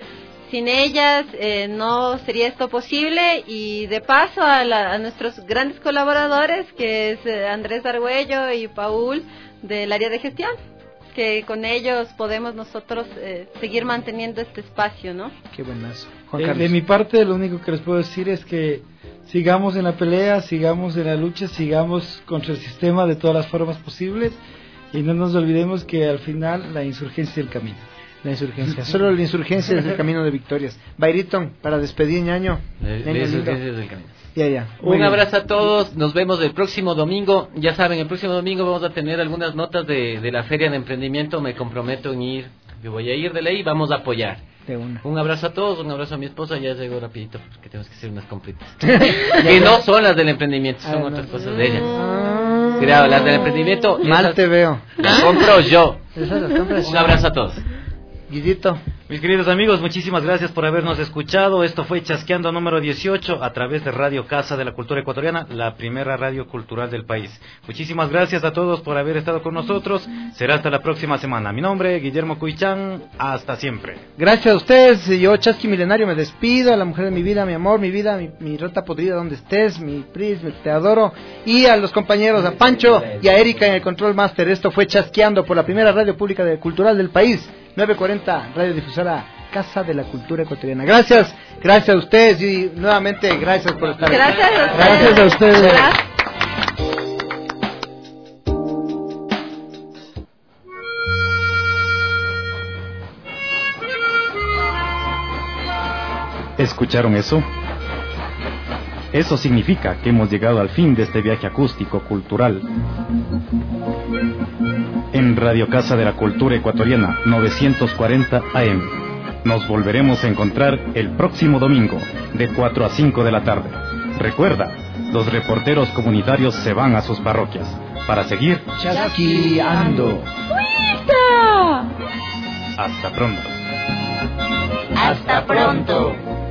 sin ellas eh, no sería esto posible, y de paso a, la, a nuestros grandes colaboradores, que es eh, Andrés Argüello y Paul del área de gestión, que con ellos podemos nosotros eh, seguir manteniendo este espacio, ¿no? Qué buenazo. Juan Eh, Carlos. de mi parte, lo único que les puedo decir es que sigamos en la pelea, sigamos en la lucha, sigamos contra el sistema de todas las formas posibles, y no nos olvidemos que al final la insurgencia es el camino. La insurgencia, solo la insurgencia es el camino de victorias. Bayriton, para despedir ñaño. La, la insurgencia es el camino. Ya, ya. Muy Un bien. abrazo a todos, nos vemos el próximo domingo. Ya saben, el próximo domingo vamos a tener algunas notas de, de la Feria de Emprendimiento. Me comprometo en ir, yo voy a ir de ley, vamos a apoyar. De una. Un abrazo a todos, un abrazo a mi esposa. Ya llegó rapidito porque tenemos que hacer unas compritas que no son las del emprendimiento, son ah, otras no. cosas de ella. Cuidado, las del emprendimiento Mal esas te veo. las compro yo. Esas las compras. Un abrazo a todos. Guillito. Mis queridos amigos, muchísimas gracias por habernos escuchado. Esto fue Chasqueando número dieciocho a través de Radio Casa de la Cultura Ecuatoriana, la primera radio cultural del país. Muchísimas gracias a todos por haber estado con nosotros. Será hasta la próxima semana. Mi nombre, Guillermo Cuichán. Hasta siempre. Gracias a ustedes. Yo, Chasqui Milenario, me despido. A la mujer de mi vida, mi amor, mi vida, mi, mi rata podrida donde estés, mi Pris, te adoro. Y a los compañeros, a Pancho y a Erika en el Control Master. Esto fue Chasqueando por la primera radio pública de, cultural del país. nueve cuarenta, radiodifusora Casa de la Cultura Ecuatoriana. Gracias, gracias a ustedes y nuevamente gracias por estar aquí. Gracias a ustedes. Gracias a ustedes. Gracias. ¿Escucharon eso? Eso significa que hemos llegado al fin de este viaje acústico cultural. En Radio Casa de la Cultura Ecuatoriana novecientos cuarenta A M. Nos volveremos a encontrar el próximo domingo de cuatro a cinco de la tarde. Recuerda, los reporteros comunitarios se van a sus parroquias para seguir Chasqueando. Hasta pronto. Hasta pronto.